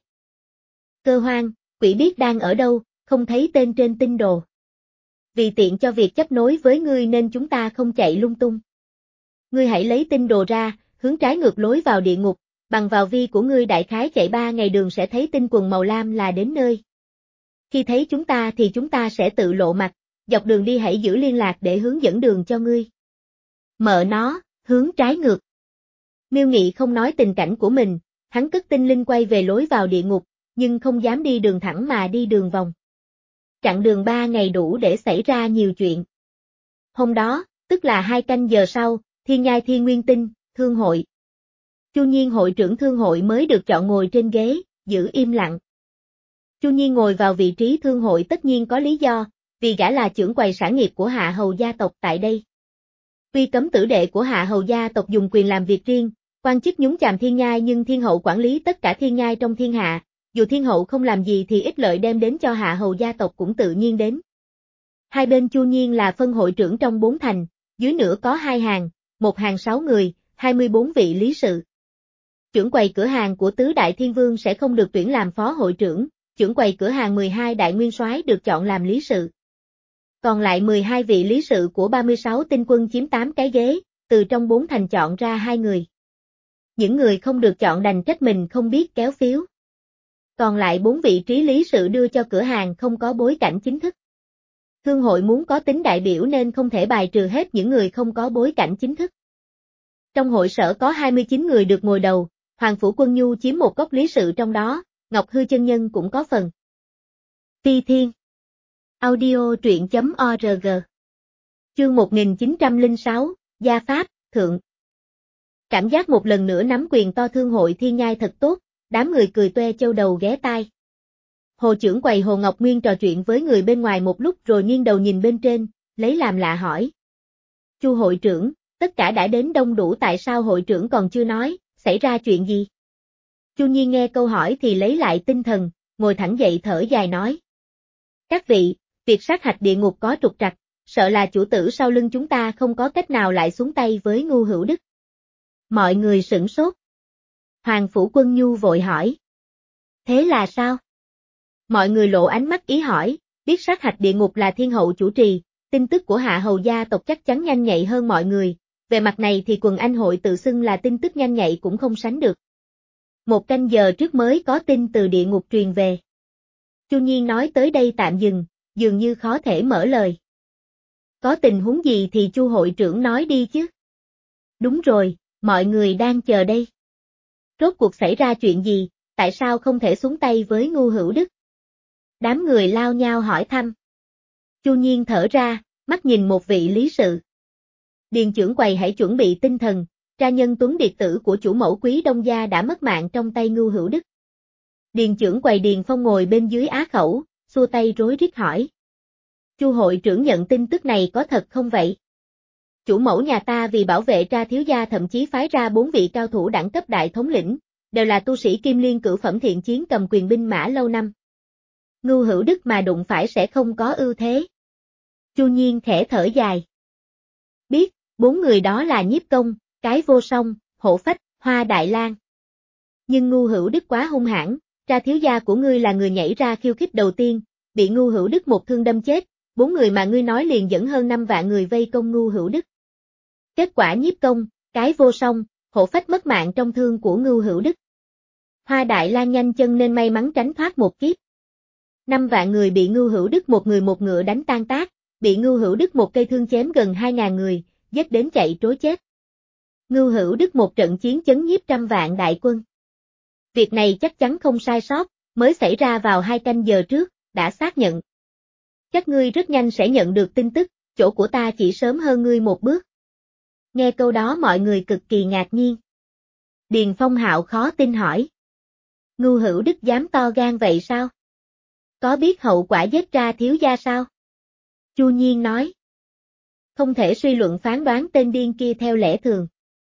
Cơ Hoang, quỷ biết đang ở đâu, không thấy tên trên tinh đồ. Vì tiện cho việc chấp nối với ngươi nên chúng ta không chạy lung tung. Ngươi hãy lấy tinh đồ ra, hướng trái ngược lối vào địa ngục, bằng vào vi của ngươi đại khái chạy ba ngày đường sẽ thấy tinh quần màu lam là đến nơi. Khi thấy chúng ta thì chúng ta sẽ tự lộ mặt, dọc đường đi hãy giữ liên lạc để hướng dẫn đường cho ngươi. Mợ nó, hướng trái ngược. Miêu Nghị không nói tình cảnh của mình, hắn cất tinh linh quay về lối vào địa ngục, nhưng không dám đi đường thẳng mà đi đường vòng. Chặng đường ba ngày đủ để xảy ra nhiều chuyện. Hôm đó, tức là hai canh giờ sau, Thiên Nhai Thiên Nguyên Tinh, Thương hội. Chu Nhiên hội trưởng Thương hội mới được chọn ngồi trên ghế, giữ im lặng. Chu Nhiên ngồi vào vị trí Thương hội tất nhiên có lý do, vì gã là trưởng quầy sản nghiệp của Hạ Hầu gia tộc tại đây. Tuy cấm tử đệ của Hạ Hầu gia tộc dùng quyền làm việc riêng, quan chức nhúng chàm Thiên Nhai nhưng Thiên hậu quản lý tất cả Thiên Nhai trong thiên hạ, dù Thiên hậu không làm gì thì ích lợi đem đến cho Hạ Hầu gia tộc cũng tự nhiên đến. Hai bên Chu Nhiên là phân hội trưởng trong bốn thành, dưới nữa có hai hàng, một hàng sáu người, hai mươi bốn vị lý sự. Trưởng quầy cửa hàng của tứ đại thiên vương sẽ không được tuyển làm phó hội trưởng, trưởng quầy cửa hàng mười hai đại nguyên soái được chọn làm lý sự. Còn lại mười hai vị lý sự của ba mươi sáu tinh quân chiếm tám cái ghế, từ trong bốn thành chọn ra hai người. Những người không được chọn đành trách mình không biết kéo phiếu. Còn lại bốn vị trí lý sự đưa cho cửa hàng không có bối cảnh chính thức. Thương hội muốn có tính đại biểu nên không thể bài trừ hết những người không có bối cảnh chính thức. Trong hội sở có hai mươi chín người được ngồi đầu, Hoàng Phủ Quân Nhu chiếm một góc lý sự trong đó, Ngọc Hư chân nhân cũng có phần. Phi Thiên Audio truyện chấm org Chương một nghìn chín trăm lẻ sáu, Gia Pháp, Thượng. Cảm giác một lần nữa nắm quyền to Thương hội Thiên Nhai thật tốt, đám người cười toe châu đầu ghé tai. Hồ trưởng quầy Hồ Ngọc Nguyên trò chuyện với người bên ngoài một lúc rồi nghiêng đầu nhìn bên trên, lấy làm lạ hỏi. Chu hội trưởng, tất cả đã đến đông đủ tại sao hội trưởng còn chưa nói, xảy ra chuyện gì? Chu Nhiên nghe câu hỏi thì lấy lại tinh thần, ngồi thẳng dậy thở dài nói. Các vị, việc sát hạch địa ngục có trục trặc, sợ là chủ tử sau lưng chúng ta không có cách nào lại xuống tay với Ngưu Hữu Đức. Mọi người sửng sốt. Hoàng Phủ Quân Nhu vội hỏi. Thế là sao? Mọi người lộ ánh mắt ý hỏi, biết sát hạch địa ngục là thiên hậu chủ trì, tin tức của hạ hầu gia tộc chắc chắn nhanh nhạy hơn mọi người, về mặt này thì quần anh hội tự xưng là tin tức nhanh nhạy cũng không sánh được. Một canh giờ trước mới có tin từ địa ngục truyền về. Chu Nhiên nói tới đây tạm dừng, dường như khó thể mở lời. Có tình huống gì thì Chu hội trưởng nói đi chứ. Đúng rồi, mọi người đang chờ đây. Rốt cuộc xảy ra chuyện gì, tại sao không thể xuống tay với Ngưu Hữu Đức? Đám người lao nhau hỏi thăm. Chu Nhiên thở ra, mắt nhìn một vị lý sự. Điền trưởng quầy hãy chuẩn bị tinh thần, tra nhân tuấn điệt tử của chủ mẫu Quý Đông Gia đã mất mạng trong tay Ngưu Hữu Đức. Điền trưởng quầy Điền Phong ngồi bên dưới á khẩu, xua tay rối rít hỏi. Chu hội trưởng nhận tin tức này có thật không vậy? Chủ mẫu nhà ta vì bảo vệ Tra thiếu gia thậm chí phái ra bốn vị cao thủ đẳng cấp đại thống lĩnh, đều là tu sĩ Kim Liên cửu phẩm thiện chiến cầm quyền binh mã lâu năm. Ngưu Hữu Đức mà đụng phải sẽ không có ưu thế. Chu Nhiên khẽ thở dài. Biết, bốn người đó là Nhiếp Công, Cái Vô Song, Hổ Phách, Hoa Đại Lang. Nhưng Ngưu Hữu Đức quá hung hãn, Tra thiếu gia của ngươi là người nhảy ra khiêu khích đầu tiên, bị Ngưu Hữu Đức một thương đâm chết, bốn người mà ngươi nói liền dẫn hơn năm vạn người vây công Ngưu Hữu Đức. Kết quả Nhiếp Công, Cái Vô Song, Hổ Phách mất mạng trong thương của Ngưu Hữu Đức. Hoa Đại Lang nhanh chân nên may mắn tránh thoát một kiếp. Năm vạn người bị Ngưu Hữu Đức một người một ngựa đánh tan tác, bị Ngưu Hữu Đức một cây thương chém gần hai ngàn người, giết đến chạy trối chết. Ngưu Hữu Đức một trận chiến chấn nhiếp trăm vạn đại quân. Việc này chắc chắn không sai sót, mới xảy ra vào hai canh giờ trước, đã xác nhận. Các ngươi rất nhanh sẽ nhận được tin tức, chỗ của ta chỉ sớm hơn ngươi một bước. Nghe câu đó mọi người cực kỳ ngạc nhiên. Điền Phong Hạo khó tin hỏi. Ngưu Hữu Đức dám to gan vậy sao? Có biết hậu quả giết Tra thiếu gia sao? Chu Nhiên nói. Không thể suy luận phán đoán tên điên kia theo lẽ thường.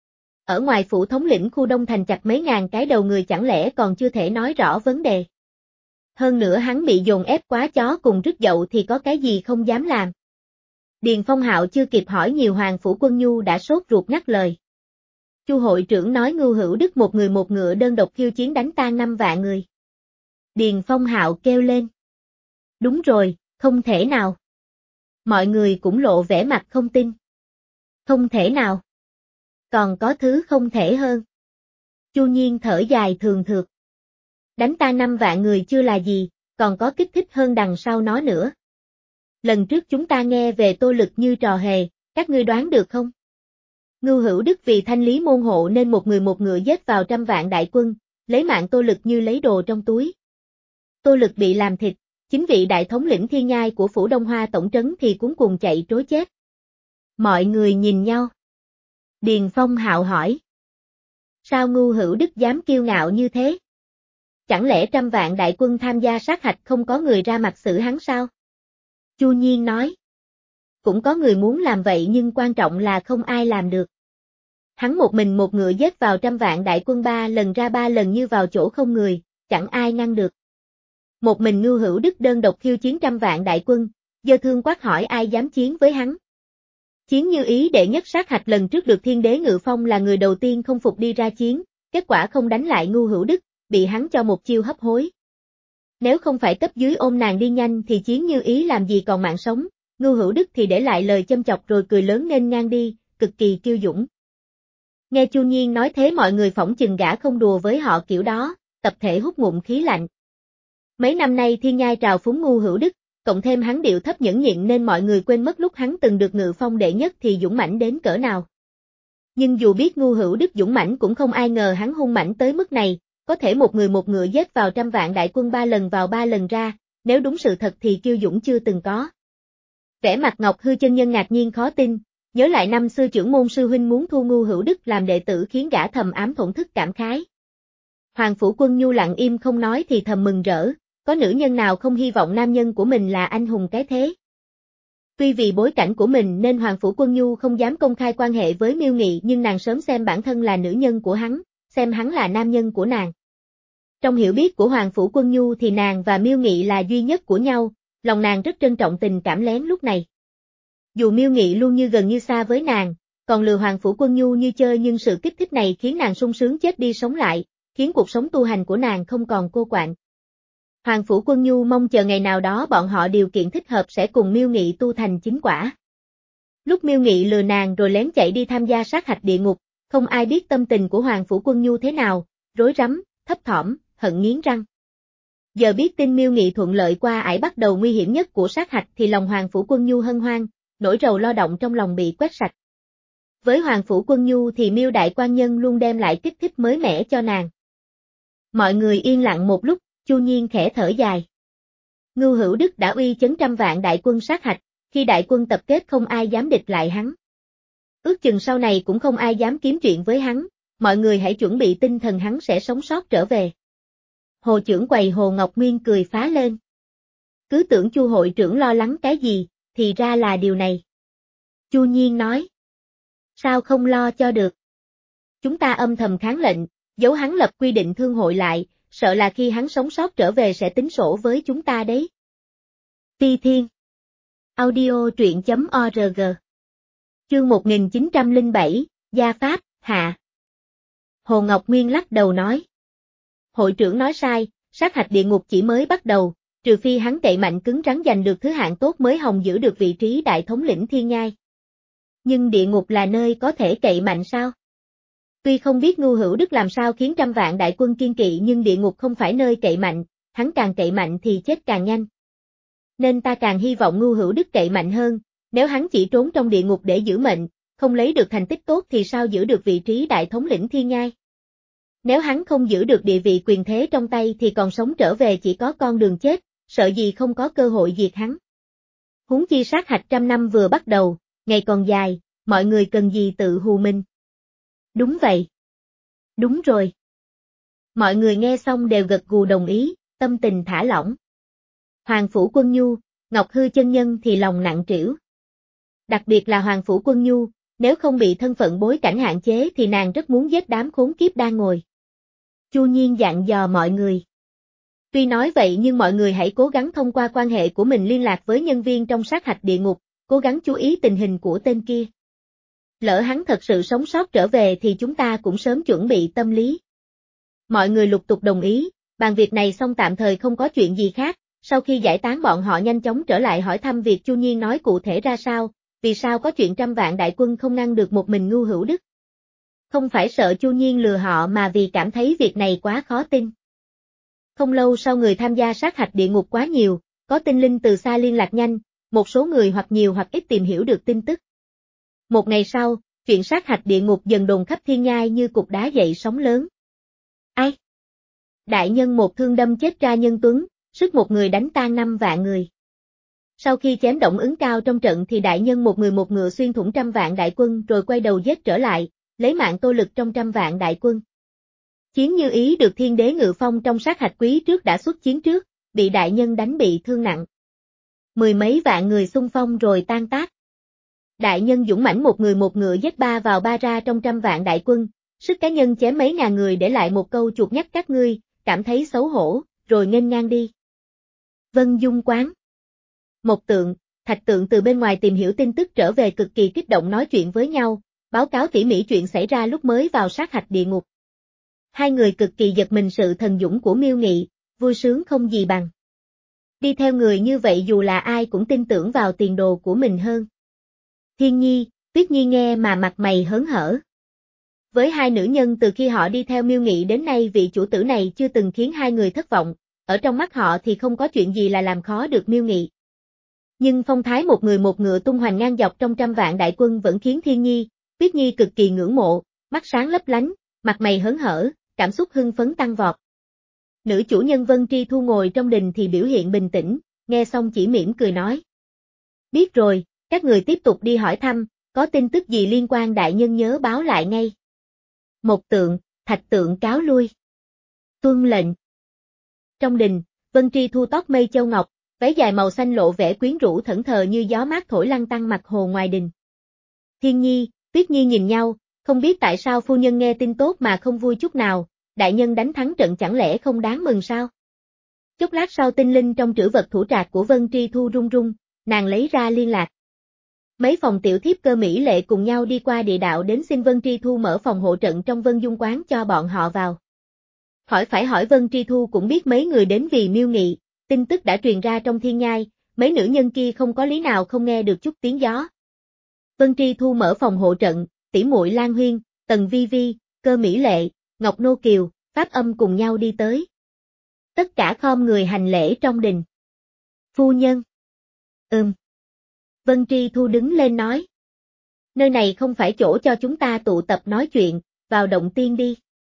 Ở ngoài phủ thống lĩnh khu Đông Thành chặt mấy ngàn cái đầu người chẳng lẽ còn chưa thể nói rõ vấn đề. Hơn nữa hắn bị dồn ép quá chó cùng rứt dậu thì có cái gì không dám làm. Điền Phong Hạo chưa kịp hỏi nhiều Hoàng Phủ Quân Nhu đã sốt ruột ngắt lời. Chu hội trưởng nói Ngưu Hữu Đức một người một ngựa đơn độc khiêu chiến đánh tan năm vạn người. Điền Phong Hạo kêu lên. Đúng rồi, không thể nào. Mọi người cũng lộ vẻ mặt không tin. Không thể nào. Còn có thứ không thể hơn. Chu Nhiên thở dài thường thượt. Đánh ta năm vạn người chưa là gì, còn có kích thích hơn đằng sau nó nữa. Lần trước chúng ta nghe về Tô Lực như trò hề, các ngươi đoán được không? Ngưu Hữu Đức vì thanh lý môn hộ nên một người một ngựa giết vào trăm vạn đại quân, lấy mạng Tô Lực như lấy đồ trong túi. Tô Lực bị làm thịt, chính vị đại thống lĩnh Thiên Nhai của phủ Đông Hoa tổng trấn thì cuống cuồng chạy trối chết. Mọi người nhìn nhau. Điền Phong Hạo hỏi. Sao Ngưu Hữu Đức dám kiêu ngạo như thế? Chẳng lẽ trăm vạn đại quân tham gia sát hạch không có người ra mặt xử hắn sao? Chu Nhiên nói. Cũng có người muốn làm vậy nhưng quan trọng là không ai làm được. Hắn một mình một ngựa giết vào trăm vạn đại quân ba lần ra ba lần như vào chỗ không người, chẳng ai ngăn được. Một mình Ngưu Hữu Đức đơn độc khiêu chiến trăm vạn đại quân, giơ thương quát hỏi ai dám chiến với hắn. Chiến Như Ý đệ nhất sát hạch lần trước được Thiên Đế Ngự Phong là người đầu tiên không phục đi ra chiến, kết quả không đánh lại Ngưu Hữu Đức, bị hắn cho một chiêu hấp hối. Nếu không phải cấp dưới ôm nàng đi nhanh thì Chiến Như Ý làm gì còn mạng sống, Ngưu Hữu Đức thì để lại lời châm chọc rồi cười lớn nên ngang đi, cực kỳ kiêu dũng. Nghe Chu Nhiên nói thế mọi người phỏng chừng gã không đùa với họ kiểu đó, tập thể hút ngụm khí lạnh. Mấy năm nay Thiên Nhai trào phúng Ngưu Hữu Đức, cộng thêm hắn điệu thấp nhẫn nhịn nên mọi người quên mất lúc hắn từng được Ngự Phong đệ nhất thì dũng mãnh đến cỡ nào. Nhưng dù biết Ngưu Hữu Đức dũng mãnh cũng không ai ngờ hắn hung mãnh tới mức này, có thể một người một ngựa giết vào trăm vạn đại quân ba lần vào ba lần ra, nếu đúng sự thật thì kiêu dũng chưa từng có. Vẻ mặt Ngọc Hư chân nhân ngạc nhiên khó tin, nhớ lại năm xưa trưởng môn sư huynh muốn thu Ngưu Hữu Đức làm đệ tử khiến gã thầm ám thổn thức cảm khái. Hoàng Phủ Quân Nhu lặng im không nói thì thầm mừng rỡ, có nữ nhân nào không hy vọng nam nhân của mình là anh hùng cái thế. Tuy vì bối cảnh của mình nên Hoàng Phủ Quân Nhu không dám công khai quan hệ với Miêu Nghị nhưng nàng sớm xem bản thân là nữ nhân của hắn, xem hắn là nam nhân của nàng. Trong hiểu biết của Hoàng Phủ Quân Nhu thì nàng và Miêu Nghị là duy nhất của nhau, lòng nàng rất trân trọng tình cảm lén lúc này. Dù Miêu Nghị luôn như gần như xa với nàng, còn lừa Hoàng Phủ Quân Nhu như chơi nhưng sự kích thích này khiến nàng sung sướng chết đi sống lại, khiến cuộc sống tu hành của nàng không còn cô quạnh. Hoàng Phủ Quân Nhu mong chờ ngày nào đó bọn họ điều kiện thích hợp sẽ cùng Miêu Nghị tu thành chính quả. Lúc Miêu Nghị lừa nàng rồi lén chạy đi tham gia sát hạch địa ngục, không ai biết tâm tình của Hoàng Phủ Quân Nhu thế nào, rối rắm, thấp thỏm, hận nghiến răng. Giờ biết tin Miêu Nghị thuận lợi qua ải bắt đầu nguy hiểm nhất của sát hạch thì lòng Hoàng Phủ Quân Nhu hân hoan, nỗi rầu lo động trong lòng bị quét sạch. Với Hoàng Phủ Quân Nhu thì Miêu Đại Quan Nhân luôn đem lại kích thích mới mẻ cho nàng. Mọi người yên lặng một lúc, Chu Nhiên khẽ thở dài. Ngưu Hữu Đức đã uy chấn trăm vạn đại quân sát hạch, khi đại quân tập kết không ai dám địch lại hắn. Ước chừng sau này cũng không ai dám kiếm chuyện với hắn, mọi người hãy chuẩn bị tinh thần hắn sẽ sống sót trở về. Hồ trưởng quầy Hồ Ngọc Nguyên cười phá lên. Cứ tưởng Chu hội trưởng lo lắng cái gì, thì ra là điều này. Chu Nhiên nói. Sao không lo cho được? Chúng ta âm thầm kháng lệnh, giấu hắn lập quy định thương hội lại, sợ là khi hắn sống sót trở về sẽ tính sổ với chúng ta đấy. Ti Thiên. Audio truyện chấm org. Chương một nghìn chín trăm lẻ bảy, Gia Pháp, Hạ. Hồ Ngọc Nguyên lắc đầu nói. Hội trưởng nói sai, sát hạch địa ngục chỉ mới bắt đầu, trừ phi hắn cậy mạnh cứng rắn giành được thứ hạng tốt mới hòng giữ được vị trí đại thống lĩnh thiên nhai. Nhưng địa ngục là nơi có thể cậy mạnh sao? Tuy không biết Ngưu Hữu Đức làm sao khiến trăm vạn đại quân kiên kỵ nhưng địa ngục không phải nơi cậy mạnh, hắn càng cậy mạnh thì chết càng nhanh. Nên ta càng hy vọng Ngưu Hữu Đức cậy mạnh hơn, nếu hắn chỉ trốn trong địa ngục để giữ mệnh, không lấy được thành tích tốt thì sao giữ được vị trí đại thống lĩnh thiên nhai? Nếu hắn không giữ được địa vị quyền thế trong tay thì còn sống trở về chỉ có con đường chết, sợ gì không có cơ hội diệt hắn. Huống chi sát hạch trăm năm vừa bắt đầu, ngày còn dài, mọi người cần gì tự hù mình. Đúng vậy. Đúng rồi. Mọi người nghe xong đều gật gù đồng ý, tâm tình thả lỏng. Hoàng Phủ Quân Nhu, Ngọc Hư chân nhân thì lòng nặng trĩu. Đặc biệt là Hoàng Phủ Quân Nhu, nếu không bị thân phận bối cảnh hạn chế thì nàng rất muốn giết đám khốn kiếp đang ngồi. Chu Nhiên dặn dò mọi người. Tuy nói vậy nhưng mọi người hãy cố gắng thông qua quan hệ của mình liên lạc với nhân viên trong sát hạch địa ngục, cố gắng chú ý tình hình của tên kia. Lỡ hắn thật sự sống sót trở về thì chúng ta cũng sớm chuẩn bị tâm lý. Mọi người lục tục đồng ý, bàn việc này xong tạm thời không có chuyện gì khác, sau khi giải tán bọn họ nhanh chóng trở lại hỏi thăm việc Chu Nhiên nói cụ thể ra sao, vì sao có chuyện trăm vạn đại quân không ngăn được một mình Ngưu Hữu Đức. Không phải sợ Chu Nhiên lừa họ mà vì cảm thấy việc này quá khó tin. Không lâu sau người tham gia sát hạch địa ngục quá nhiều, có tinh linh từ xa liên lạc nhanh, một số người hoặc nhiều hoặc ít tìm hiểu được tin tức. Một ngày sau, chuyện sát hạch địa ngục dần đồn khắp thiên nhai như cục đá dậy sóng lớn. Ai? Đại nhân một thương đâm chết Tra Nhân Tuấn, sức một người đánh tan năm vạn người. Sau khi chém động ứng cao trong trận thì đại nhân một người một ngựa xuyên thủng trăm vạn đại quân rồi quay đầu giết trở lại, lấy mạng Tô Lực trong trăm vạn đại quân. Chiến Như Ý được thiên đế ngự phong trong sát hạch quý trước đã xuất chiến trước, bị đại nhân đánh bị thương nặng. Mười mấy vạn người xung phong rồi tan tác. Đại nhân dũng mãnh một người một ngựa giết ba vào ba ra trong trăm vạn đại quân, sức cá nhân chém mấy ngàn người để lại một câu chuột nhắt các ngươi, cảm thấy xấu hổ, rồi nghênh ngang đi. Vân Dung Quán. Một Tượng, Thạch Tượng từ bên ngoài tìm hiểu tin tức trở về cực kỳ kích động nói chuyện với nhau, báo cáo tỉ mỉ chuyện xảy ra lúc mới vào sát hạch địa ngục. Hai người cực kỳ giật mình sự thần dũng của Miêu Nghị, vui sướng không gì bằng. Đi theo người như vậy dù là ai cũng tin tưởng vào tiền đồ của mình hơn. Thiên Nhi, Tuyết Nhi nghe mà mặt mày hớn hở. Với hai nữ nhân từ khi họ đi theo Miêu Nghị đến nay vị chủ tử này chưa từng khiến hai người thất vọng, ở trong mắt họ thì không có chuyện gì là làm khó được Miêu Nghị. Nhưng phong thái một người một ngựa tung hoành ngang dọc trong trăm vạn đại quân vẫn khiến Thiên Nhi, Tuyết Nhi cực kỳ ngưỡng mộ, mắt sáng lấp lánh, mặt mày hớn hở, cảm xúc hưng phấn tăng vọt. Nữ chủ nhân Vân Tri Thu ngồi trong đình thì biểu hiện bình tĩnh, nghe xong chỉ mỉm cười nói. Biết rồi, các người tiếp tục đi hỏi thăm, có tin tức gì liên quan đại nhân nhớ báo lại ngay. Một Tượng, Thạch Tượng cáo lui. Tuân lệnh. Trong đình, Vân Tri Thu tóc mây châu ngọc, váy dài màu xanh lộ vẻ quyến rũ thẫn thờ như gió mát thổi lăn tăn mặt hồ ngoài đình. Thiên Nhi, Tuyết Nhi nhìn nhau, không biết tại sao phu nhân nghe tin tốt mà không vui chút nào, đại nhân đánh thắng trận chẳng lẽ không đáng mừng sao? Chốc lát sau tinh linh trong trữ vật thủ trạc của Vân Tri Thu rung rung, nàng lấy ra liên lạc. Mấy phòng tiểu thiếp Cơ Mỹ Lệ cùng nhau đi qua địa đạo đến xin Vân Tri Thu mở phòng hộ trận trong Vân Dung quán cho bọn họ vào. Khỏi phải hỏi, Vân Tri Thu cũng biết mấy người đến vì Miêu Nghị, tin tức đã truyền ra trong thiên nhai, mấy nữ nhân kia không có lý nào không nghe được chút tiếng gió. Vân Tri Thu mở phòng hộ trận, tỷ muội Lan Huyên, Tần Vi Vi, Cơ Mỹ Lệ, Ngọc Nô Kiều, Pháp Âm cùng nhau đi tới. Tất cả khom người hành lễ trong đình. Phu nhân. Ừm. Vân Tri Thu đứng lên nói. Nơi này không phải chỗ cho chúng ta tụ tập nói chuyện, vào động tiên đi.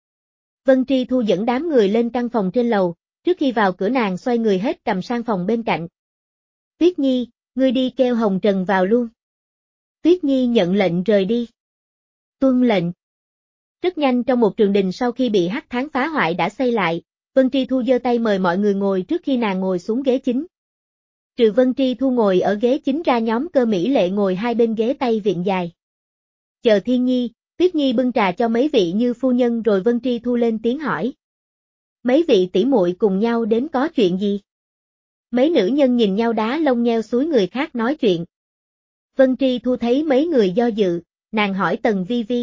Vân Tri Thu dẫn đám người lên căn phòng trên lầu, trước khi vào cửa nàng xoay người hết cầm sang phòng bên cạnh. Tuyết Nhi, ngươi đi kêu Hồng Trần vào luôn. Tuyết Nhi nhận lệnh rời đi. Tuân lệnh. Rất nhanh trong một trường đình sau khi bị hắc tháng phá hoại đã xây lại, Vân Tri Thu giơ tay mời mọi người ngồi trước khi nàng ngồi xuống ghế chính. Trừ Vân Tri Thu ngồi ở ghế chính ra, nhóm Cơ Mỹ Lệ ngồi hai bên ghế tây viện dài. Chờ Thiên Nhi, Tuyết Nhi bưng trà cho mấy vị như phu nhân rồi Vân Tri Thu lên tiếng hỏi. Mấy vị tỷ muội cùng nhau đến có chuyện gì? Mấy nữ nhân nhìn nhau đá lông nheo xúi người khác nói chuyện. Vân Tri Thu thấy mấy người do dự, nàng hỏi Tần Vi Vi.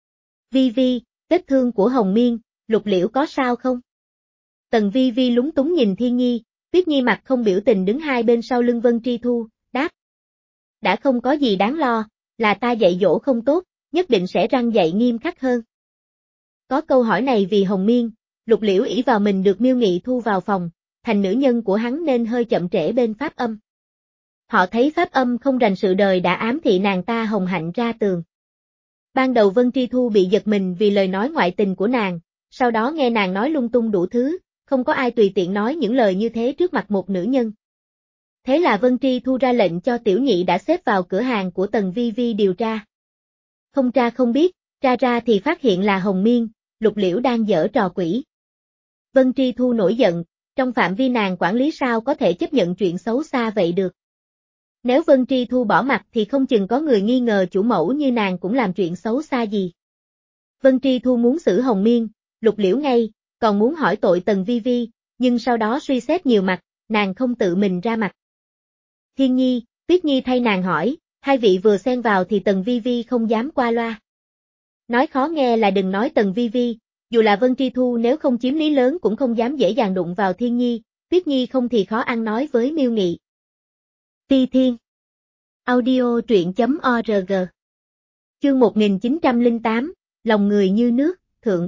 Vi Vi, vết thương của Hồng Miên, Lục Liễu có sao không? Tần Vi Vi lúng túng nhìn Thiên Nhi, Tuyết Nhi mặt không biểu tình đứng hai bên sau lưng Vân Tri Thu, đáp. Đã không có gì đáng lo, là ta dạy dỗ không tốt, nhất định sẽ răn dạy nghiêm khắc hơn. Có câu hỏi này vì Hồng Miên, Lục Liễu ỷ vào mình được Miêu Nghị thu vào phòng, thành nữ nhân của hắn nên hơi chậm trễ bên Pháp Âm. Họ thấy Pháp Âm không rành sự đời đã ám thị nàng ta hồng hạnh ra tường. Ban đầu Vân Tri Thu bị giật mình vì lời nói ngoại tình của nàng, sau đó nghe nàng nói lung tung đủ thứ, không có ai tùy tiện nói những lời như thế trước mặt một nữ nhân. Thế là Vân Tri Thu ra lệnh cho tiểu nhị đã xếp vào cửa hàng của Tần Vi Vi điều tra. Không tra không biết, tra ra thì phát hiện là Hồng Miên, Lục Liễu đang giở trò quỷ. Vân Tri Thu nổi giận, trong phạm vi nàng quản lý sao có thể chấp nhận chuyện xấu xa vậy được. Nếu Vân Tri Thu bỏ mặt thì không chừng có người nghi ngờ chủ mẫu như nàng cũng làm chuyện xấu xa gì. Vân Tri Thu muốn xử Hồng Miên, Lục Liễu ngay, còn muốn hỏi tội Tần Vi Vi, nhưng sau đó suy xét nhiều mặt, nàng không tự mình ra mặt. Thiên Nhi, Tuyết Nhi thay nàng hỏi, hai vị vừa xen vào thì Tần Vi Vi không dám qua loa. Nói khó nghe là đừng nói Tần Vi Vi, dù là Vân Tri Thu nếu không chiếm lý lớn cũng không dám dễ dàng đụng vào Thiên Nhi, Tuyết Nhi không thì khó ăn nói với Miêu Nghị. Ti Thiên. Audio truyện chấm org. Chương một nghìn chín trăm lẻ tám, lòng người như nước, thượng.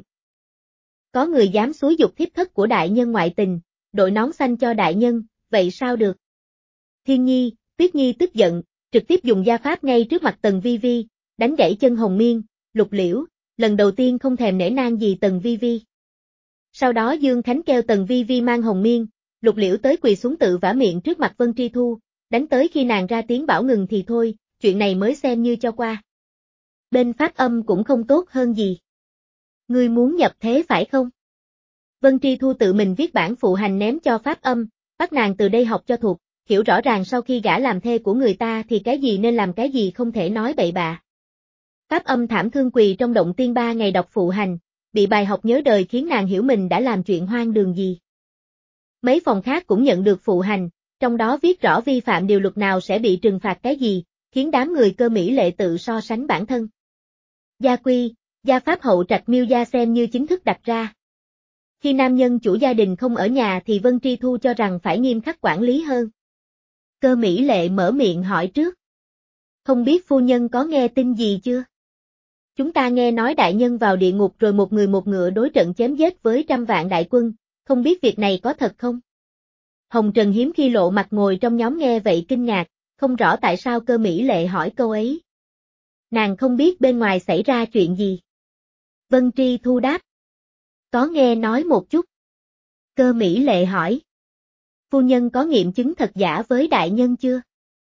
Có người dám xúi giục thiếp thất của đại nhân ngoại tình, đội nón xanh cho đại nhân, vậy sao được? Thiên Nhi, Tuyết Nhi tức giận, trực tiếp dùng gia pháp ngay trước mặt Tần Vi Vi, đánh gãy chân Hồng Miên, Lục Liễu, lần đầu tiên không thèm nể nang gì Tần Vi Vi. Sau đó Dương Khánh kêu Tần Vi Vi mang Hồng Miên, Lục Liễu tới quỳ xuống tự vả miệng trước mặt Vân Tri Thu, đánh tới khi nàng ra tiếng bảo ngừng thì thôi, chuyện này mới xem như cho qua. Bên Pháp Âm cũng không tốt hơn gì. Ngươi muốn nhập thế phải không? Vân Tri Thu tự mình viết bản phụ hành ném cho Pháp Âm, bắt nàng từ đây học cho thuộc, hiểu rõ ràng sau khi gả làm thê của người ta thì cái gì nên làm cái gì không thể nói bậy bạ. Pháp Âm thảm thương quỳ trong động tiên ba ngày đọc phụ hành, bị bài học nhớ đời khiến nàng hiểu mình đã làm chuyện hoang đường gì. Mấy phòng khác cũng nhận được phụ hành, trong đó viết rõ vi phạm điều luật nào sẽ bị trừng phạt cái gì, khiến đám người Cơ Mỹ Lệ tự so sánh bản thân. Gia quy, gia pháp hậu trạch Miêu gia xem như chính thức đặt ra. Khi nam nhân chủ gia đình không ở nhà thì Vân Tri Thu cho rằng phải nghiêm khắc quản lý hơn. Cơ Mỹ Lệ mở miệng hỏi trước. Không biết phu nhân có nghe tin gì chưa? Chúng ta nghe nói đại nhân vào địa ngục rồi một người một ngựa đối trận chém giết với trăm vạn đại quân, không biết việc này có thật không? Hồng Trần hiếm khi lộ mặt ngồi trong nhóm nghe vậy kinh ngạc, không rõ tại sao Cơ Mỹ Lệ hỏi câu ấy. Nàng không biết bên ngoài xảy ra chuyện gì. Vân Tri Thu đáp. Có nghe nói một chút. Cơ Mỹ Lệ hỏi. Phu nhân có nghiệm chứng thật giả với đại nhân chưa?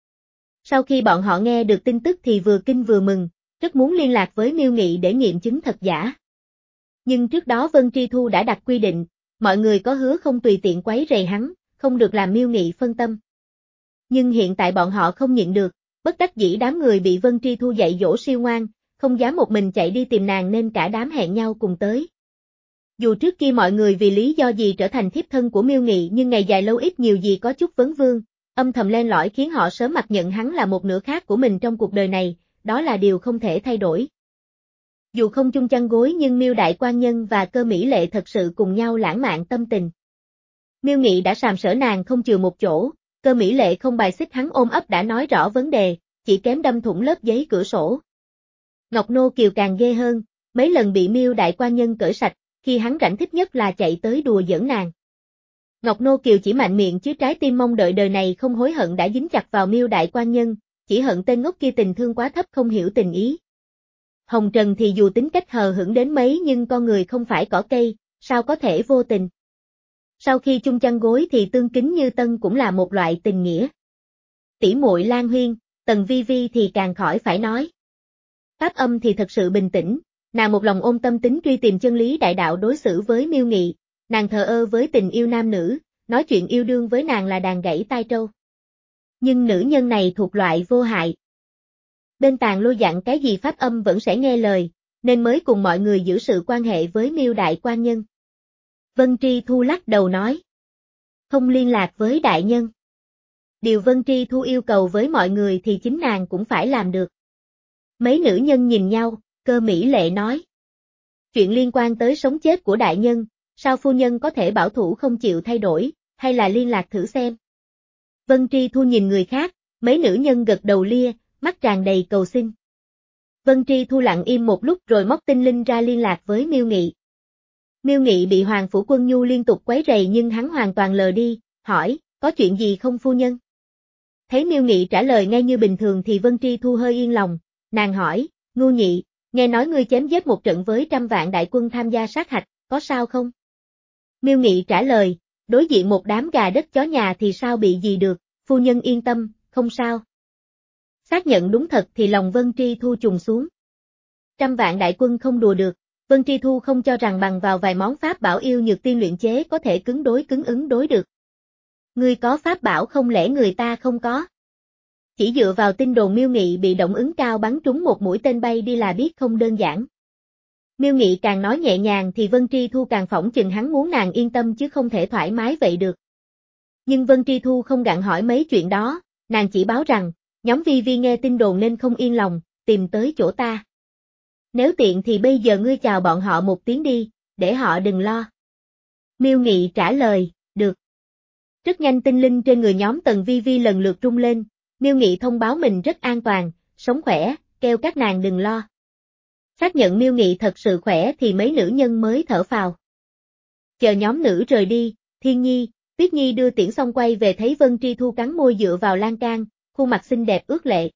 Sau khi bọn họ nghe được tin tức thì vừa kinh vừa mừng, rất muốn liên lạc với Miêu Nghị để nghiệm chứng thật giả. Nhưng trước đó Vân Tri Thu đã đặt quy định, mọi người có hứa không tùy tiện quấy rầy hắn, không được làm Miêu Nghị phân tâm. Nhưng hiện tại bọn họ không nhịn được, bất đắc dĩ đám người bị Vân Tri Thu dạy dỗ siêu ngoan, không dám một mình chạy đi tìm nàng nên cả đám hẹn nhau cùng tới. Dù trước kia mọi người vì lý do gì trở thành thiếp thân của Miêu Nghị nhưng ngày dài lâu ít nhiều gì có chút vấn vương, âm thầm len lỏi khiến họ sớm mặc nhận hắn là một nửa khác của mình trong cuộc đời này, đó là điều không thể thay đổi. Dù không chung chăn gối nhưng Miêu Đại Quan Nhân và Cơ Mỹ Lệ thật sự cùng nhau lãng mạn tâm tình. Miêu Nghị đã sàm sỡ nàng không chừa một chỗ, Cơ Mỹ Lệ không bài xích hắn ôm ấp đã nói rõ vấn đề, chỉ kém đâm thủng lớp giấy cửa sổ. Ngọc Nô Kiều càng ghê hơn, mấy lần bị Miêu Đại Quan Nhân cởi sạch, khi hắn rảnh thích nhất là chạy tới đùa giỡn nàng. Ngọc Nô Kiều chỉ mạnh miệng chứ trái tim mong đợi đời này không hối hận đã dính chặt vào Miêu Đại Quan Nhân, chỉ hận tên ngốc kia tình thương quá thấp không hiểu tình ý. Hồng Trần thì dù tính cách hờ hững đến mấy nhưng con người không phải cỏ cây, sao có thể vô tình. Sau khi chung chăn gối thì tương kính như tân cũng là một loại tình nghĩa. Tỷ muội Lan Huyên, Tần Vi Vi thì càng khỏi phải nói. Pháp Âm thì thật sự bình tĩnh, nàng một lòng ôm tâm tính truy tìm chân lý đại đạo đối xử với Miêu Nghị, nàng thờ ơ với tình yêu nam nữ, nói chuyện yêu đương với nàng là đàn gãy tai trâu. Nhưng nữ nhân này thuộc loại vô hại. Bên Tàng Lôi dặn cái gì Pháp Âm vẫn sẽ nghe lời, nên mới cùng mọi người giữ sự quan hệ với Miêu Đại Quan Nhân. Vân Tri Thu lắc đầu nói. Không liên lạc với đại nhân. Điều Vân Tri Thu yêu cầu với mọi người thì chính nàng cũng phải làm được. Mấy nữ nhân nhìn nhau, Cơ Mỹ Lệ nói. Chuyện liên quan tới sống chết của đại nhân, sao phu nhân có thể bảo thủ không chịu thay đổi, hay là liên lạc thử xem. Vân Tri Thu nhìn người khác, mấy nữ nhân gật đầu lia, mắt tràn đầy cầu xin. Vân Tri Thu lặng im một lúc rồi móc tinh linh ra liên lạc với Miêu Nghị. Miêu Nghị bị Hoàng Phủ Quân Nhu liên tục quấy rầy nhưng hắn hoàn toàn lờ đi, hỏi, có chuyện gì không phu nhân? Thấy Miêu Nghị trả lời ngay như bình thường thì Vân Tri Thu hơi yên lòng, nàng hỏi, Ngưu Nhị, nghe nói ngươi chém giết một trận với trăm vạn đại quân tham gia sát hạch, có sao không? Miêu Nghị trả lời, đối diện một đám gà đất chó nhà thì sao bị gì được, phu nhân yên tâm, không sao. Xác nhận đúng thật thì lòng Vân Tri Thu trùng xuống. Trăm vạn đại quân không đùa được, Vân Tri Thu không cho rằng bằng vào vài món pháp bảo yêu nhược tiên luyện chế có thể cứng đối cứng ứng đối được. Ngươi có pháp bảo không lẽ người ta không có? Chỉ dựa vào tin đồn Miêu Nghị bị động ứng cao bắn trúng một mũi tên bay đi là biết không đơn giản. Miêu Nghị càng nói nhẹ nhàng thì Vân Tri Thu càng phỏng chừng hắn muốn nàng yên tâm chứ không thể thoải mái vậy được. Nhưng Vân Tri Thu không gặng hỏi mấy chuyện đó, nàng chỉ báo rằng, nhóm Vi Vi nghe tin đồn nên không yên lòng, tìm tới chỗ ta. Nếu tiện thì bây giờ ngươi chào bọn họ một tiếng đi, để họ đừng lo. Miêu Nghị trả lời, được. Rất nhanh tinh linh trên người nhóm Tần Vi Vi lần lượt rung lên, Miêu Nghị thông báo mình rất an toàn, sống khỏe, kêu các nàng đừng lo. Xác nhận Miêu Nghị thật sự khỏe thì mấy nữ nhân mới thở phào. Chờ nhóm nữ rời đi, Thiên Nhi, Tuyết Nhi đưa tiễn xong quay về thấy Vân Tri Thu cắn môi dựa vào lan can, khuôn mặt xinh đẹp ướt lệ.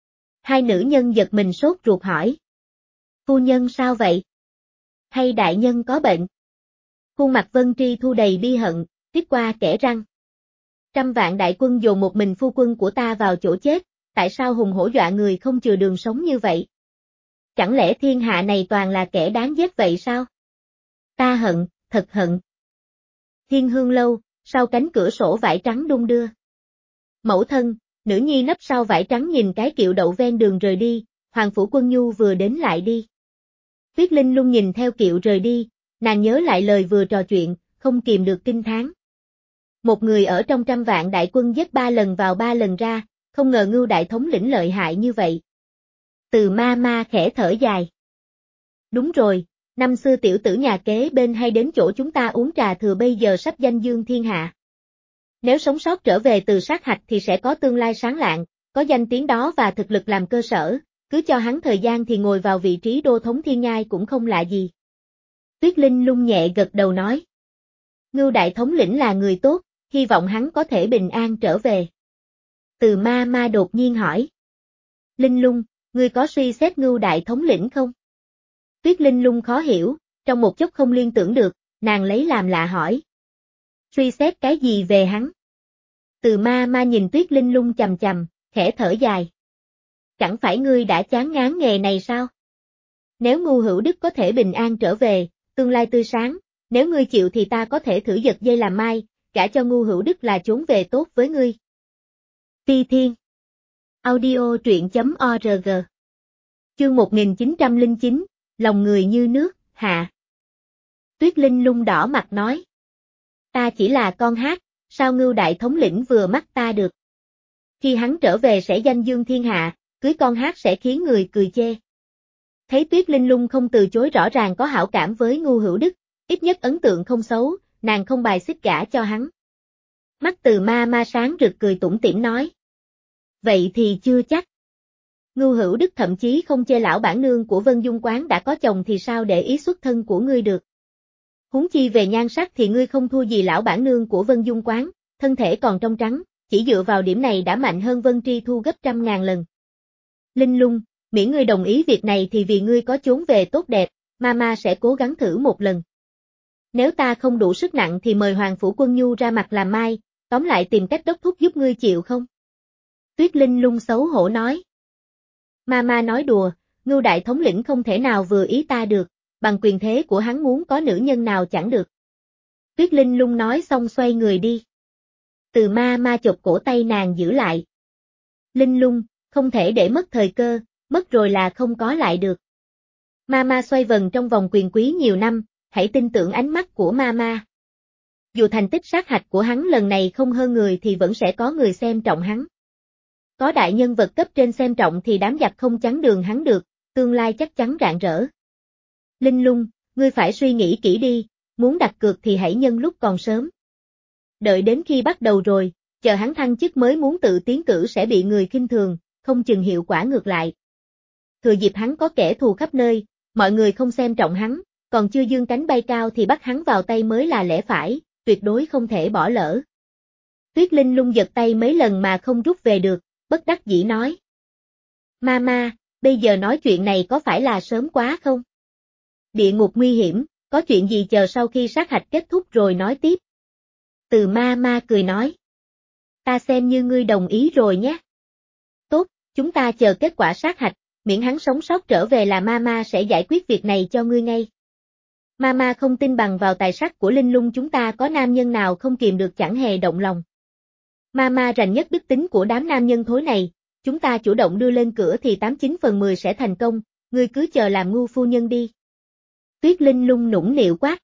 Hai nữ nhân giật mình sốt ruột hỏi. Phu nhân sao vậy? Hay đại nhân có bệnh? Khuôn mặt Vân Tri Thu đầy bi hận, tiếp qua kẻ răng. Trăm vạn đại quân dồn một mình phu quân của ta vào chỗ chết, tại sao hùng hổ dọa người không chừa đường sống như vậy? Chẳng lẽ thiên hạ này toàn là kẻ đáng giết vậy sao? Ta hận, thật hận. Thiên Hương Lâu, sau cánh cửa sổ vải trắng đung đưa. Mẫu thân, nữ nhi nấp sau vải trắng nhìn cái kiệu đậu ven đường rời đi, Hoàng Phủ Quân Nhu vừa đến lại đi. Tuyết Linh Lung nhìn theo kiệu rời đi, nàng nhớ lại lời vừa trò chuyện, không kìm được kinh thán. Một người ở trong trăm vạn đại quân giết ba lần vào ba lần ra, không ngờ Ngưu đại thống lĩnh lợi hại như vậy. Từ ma ma khẽ thở dài. Đúng rồi, năm xưa tiểu tử nhà kế bên hay đến chỗ chúng ta uống trà thừa bây giờ sắp danh dương thiên hạ. Nếu sống sót trở về từ sát hạch thì sẽ có tương lai sáng lạng, có danh tiếng đó và thực lực làm cơ sở, cứ cho hắn thời gian thì ngồi vào vị trí đô thống thiên nhai cũng không lạ gì. Tuyết Linh Lung nhẹ gật đầu nói. Ngưu đại thống lĩnh là người tốt, hy vọng hắn có thể bình an trở về. Từ ma ma đột nhiên hỏi. Linh Lung, ngươi có suy xét Ngưu đại thống lĩnh không? Tuyết Linh Lung khó hiểu, trong một chốc không liên tưởng được, nàng lấy làm lạ hỏi. Suy xét cái gì về hắn? Từ ma ma nhìn Tuyết Linh Lung chằm chằm, khẽ thở dài. Chẳng phải ngươi đã chán ngán nghề này sao? Nếu Ngưu Hữu Đức có thể bình an trở về, tương lai tươi sáng, nếu ngươi chịu thì ta có thể thử giật dây làm mai, gả cho Ngưu Hữu Đức là trốn về tốt với ngươi. Phi Thiên Audio truyện chấm org Chương một nghìn chín trăm lẻ chín, lòng người như nước, hạ. Tuyết Linh Lung đỏ mặt nói. Ta chỉ là con hát, sao Ngưu đại thống lĩnh vừa mắt ta được. Khi hắn trở về sẽ danh dương thiên hạ, cưới con hát sẽ khiến người cười chê. Thấy Tuyết Linh Lung không từ chối rõ ràng có hảo cảm với Ngưu Hữu Đức, ít nhất ấn tượng không xấu, nàng không bài xích gả cho hắn. Mắt Từ Ma Ma sáng rực cười tủm tỉm nói. Vậy thì chưa chắc. Ngưu Hữu Đức thậm chí không chê lão bản nương của Vân Dung Quán đã có chồng thì sao để ý xuất thân của ngươi được. Huống chi về nhan sắc thì ngươi không thua gì lão bản nương của Vân Dung Quán, thân thể còn trong trắng, chỉ dựa vào điểm này đã mạnh hơn Vân Tri Thu gấp trăm ngàn lần. Linh Lung, miễn ngươi đồng ý việc này thì vì ngươi có chốn về tốt đẹp, Mama sẽ cố gắng thử một lần. Nếu ta không đủ sức nặng thì mời Hoàng Phủ Quân Nhu ra mặt làm mai, tóm lại tìm cách đốc thúc giúp ngươi chịu không? Tuyết Linh Lung xấu hổ nói. Mama nói đùa, Ngưu đại thống lĩnh không thể nào vừa ý ta được, bằng quyền thế của hắn muốn có nữ nhân nào chẳng được. Tuyết Linh Lung nói xong xoay người đi. Từ Ma Ma chộp cổ tay nàng giữ lại. Linh Lung, không thể để mất thời cơ, mất rồi là không có lại được. Mama xoay vần trong vòng quyền quý nhiều năm, hãy tin tưởng ánh mắt của Mama. Dù thành tích sát hạch của hắn lần này không hơn người thì vẫn sẽ có người xem trọng hắn. Có đại nhân vật cấp trên xem trọng thì đám giặc không chắn đường hắn được, tương lai chắc chắn rạng rỡ. Linh Lung, ngươi phải suy nghĩ kỹ đi, muốn đặt cược thì hãy nhân lúc còn sớm. Đợi đến khi bắt đầu rồi, chờ hắn thăng chức mới muốn tự tiến cử sẽ bị người khinh thường, không chừng hiệu quả ngược lại. Thừa dịp hắn có kẻ thù khắp nơi, mọi người không xem trọng hắn, còn chưa dương cánh bay cao thì bắt hắn vào tay mới là lẽ phải, tuyệt đối không thể bỏ lỡ. Tuyết Linh Lung giật tay mấy lần mà không rút về được, bất đắc dĩ nói. Mama, bây giờ nói chuyện này có phải là sớm quá không? Địa ngục nguy hiểm, có chuyện gì chờ sau khi sát hạch kết thúc rồi nói tiếp. Từ Mama cười nói. Ta xem như ngươi đồng ý rồi nhé. Tốt, chúng ta chờ kết quả sát hạch, miễn hắn sống sót trở về là Mama sẽ giải quyết việc này cho ngươi ngay. Mama không tin bằng vào tài sắc của Linh Lung chúng ta có nam nhân nào không kìm được chẳng hề động lòng. Mama rành nhất đức tính của đám nam nhân thối này, chúng ta chủ động đưa lên cửa thì tám chín phần mười sẽ thành công, ngươi cứ chờ làm ngu phu nhân đi. Tuyết Linh Lung nũng nịu quát.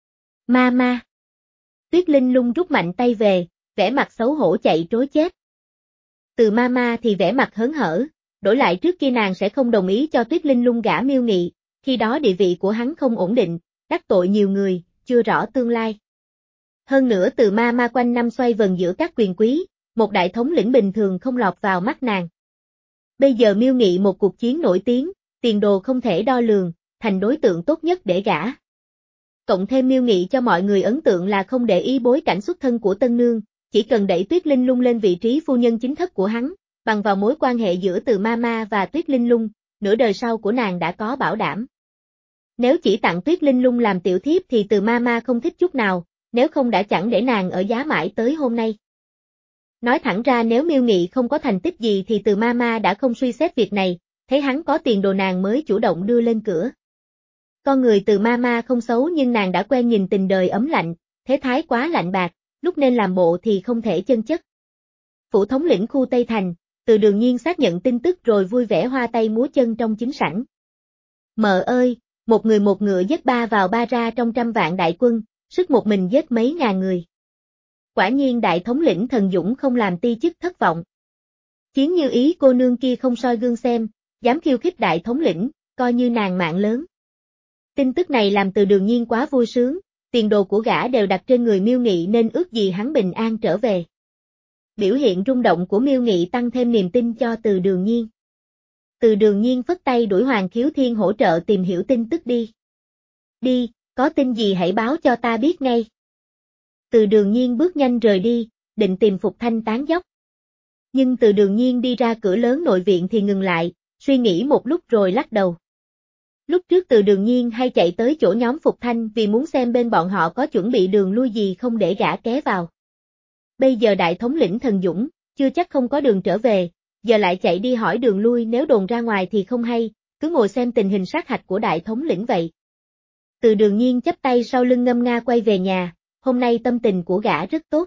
Mama. Tuyết Linh Lung rút mạnh tay về, vẻ mặt xấu hổ chạy trối chết. Từ Mama thì vẻ mặt hớn hở, đổi lại trước kia nàng sẽ không đồng ý cho Tuyết Linh Lung gả Miêu Nghị, khi đó địa vị của hắn không ổn định, đắc tội nhiều người, chưa rõ tương lai. Hơn nữa Từ Mama quanh năm xoay vần giữa các quyền quý, một đại thống lĩnh bình thường không lọt vào mắt nàng. Bây giờ Miêu Nghị một cuộc chiến nổi tiếng, tiền đồ không thể đo lường, thành đối tượng tốt nhất để gả. Cộng thêm Miêu Nghị cho mọi người ấn tượng là không để ý bối cảnh xuất thân của tân nương, chỉ cần đẩy Tuyết Linh Lung lên vị trí phu nhân chính thức của hắn, bằng vào mối quan hệ giữa Từ Mama và Tuyết Linh Lung, nửa đời sau của nàng đã có bảo đảm. Nếu chỉ tặng Tuyết Linh Lung làm tiểu thiếp thì Từ Mama không thích chút nào, nếu không đã chẳng để nàng ở giá mãi tới hôm nay. Nói thẳng ra nếu Miêu Nghị không có thành tích gì thì Từ Mama đã không suy xét việc này, thấy hắn có tiền đồ nàng mới chủ động đưa lên cửa. Con người Từ Mama không xấu nhưng nàng đã quen nhìn tình đời ấm lạnh, thế thái quá lạnh bạc, lúc nên làm bộ thì không thể chân chất. Phủ thống lĩnh khu Tây Thành, Từ Đường Nhiên xác nhận tin tức rồi vui vẻ hoa tay múa chân trong chính sảnh. Mợ ơi, một người một ngựa giết ba vào ba ra trong trăm vạn đại quân, sức một mình giết mấy ngàn người. Quả nhiên đại thống lĩnh Thần Dũng không làm ti chức thất vọng. Chiến Như Ý cô nương kia không soi gương xem, dám khiêu khích đại thống lĩnh, coi như nàng mạng lớn. Tin tức này làm Từ Đường Nhiên quá vui sướng, tiền đồ của gã đều đặt trên người Miêu Nghị nên ước gì hắn bình an trở về. Biểu hiện rung động của Miêu Nghị tăng thêm niềm tin cho Từ Đường Nhiên. Từ Đường Nhiên phất tay đuổi Hoàng Khiếu Thiên hỗ trợ tìm hiểu tin tức đi. Đi, có tin gì hãy báo cho ta biết ngay. Từ Đường Nhiên bước nhanh rời đi, định tìm Phục Thanh tán dóc. Nhưng Từ Đường Nhiên đi ra cửa lớn nội viện thì ngừng lại, suy nghĩ một lúc rồi lắc đầu. Lúc trước Từ Đường Nhiên hay chạy tới chỗ nhóm Phục Thanh vì muốn xem bên bọn họ có chuẩn bị đường lui gì không để gã ké vào. Bây giờ đại thống lĩnh Thần Dũng, chưa chắc không có đường trở về, giờ lại chạy đi hỏi đường lui nếu đồn ra ngoài thì không hay, cứ ngồi xem tình hình sát hạch của đại thống lĩnh vậy. Từ Đường Nhiên chắp tay sau lưng ngâm nga quay về nhà, hôm nay tâm tình của gã rất tốt.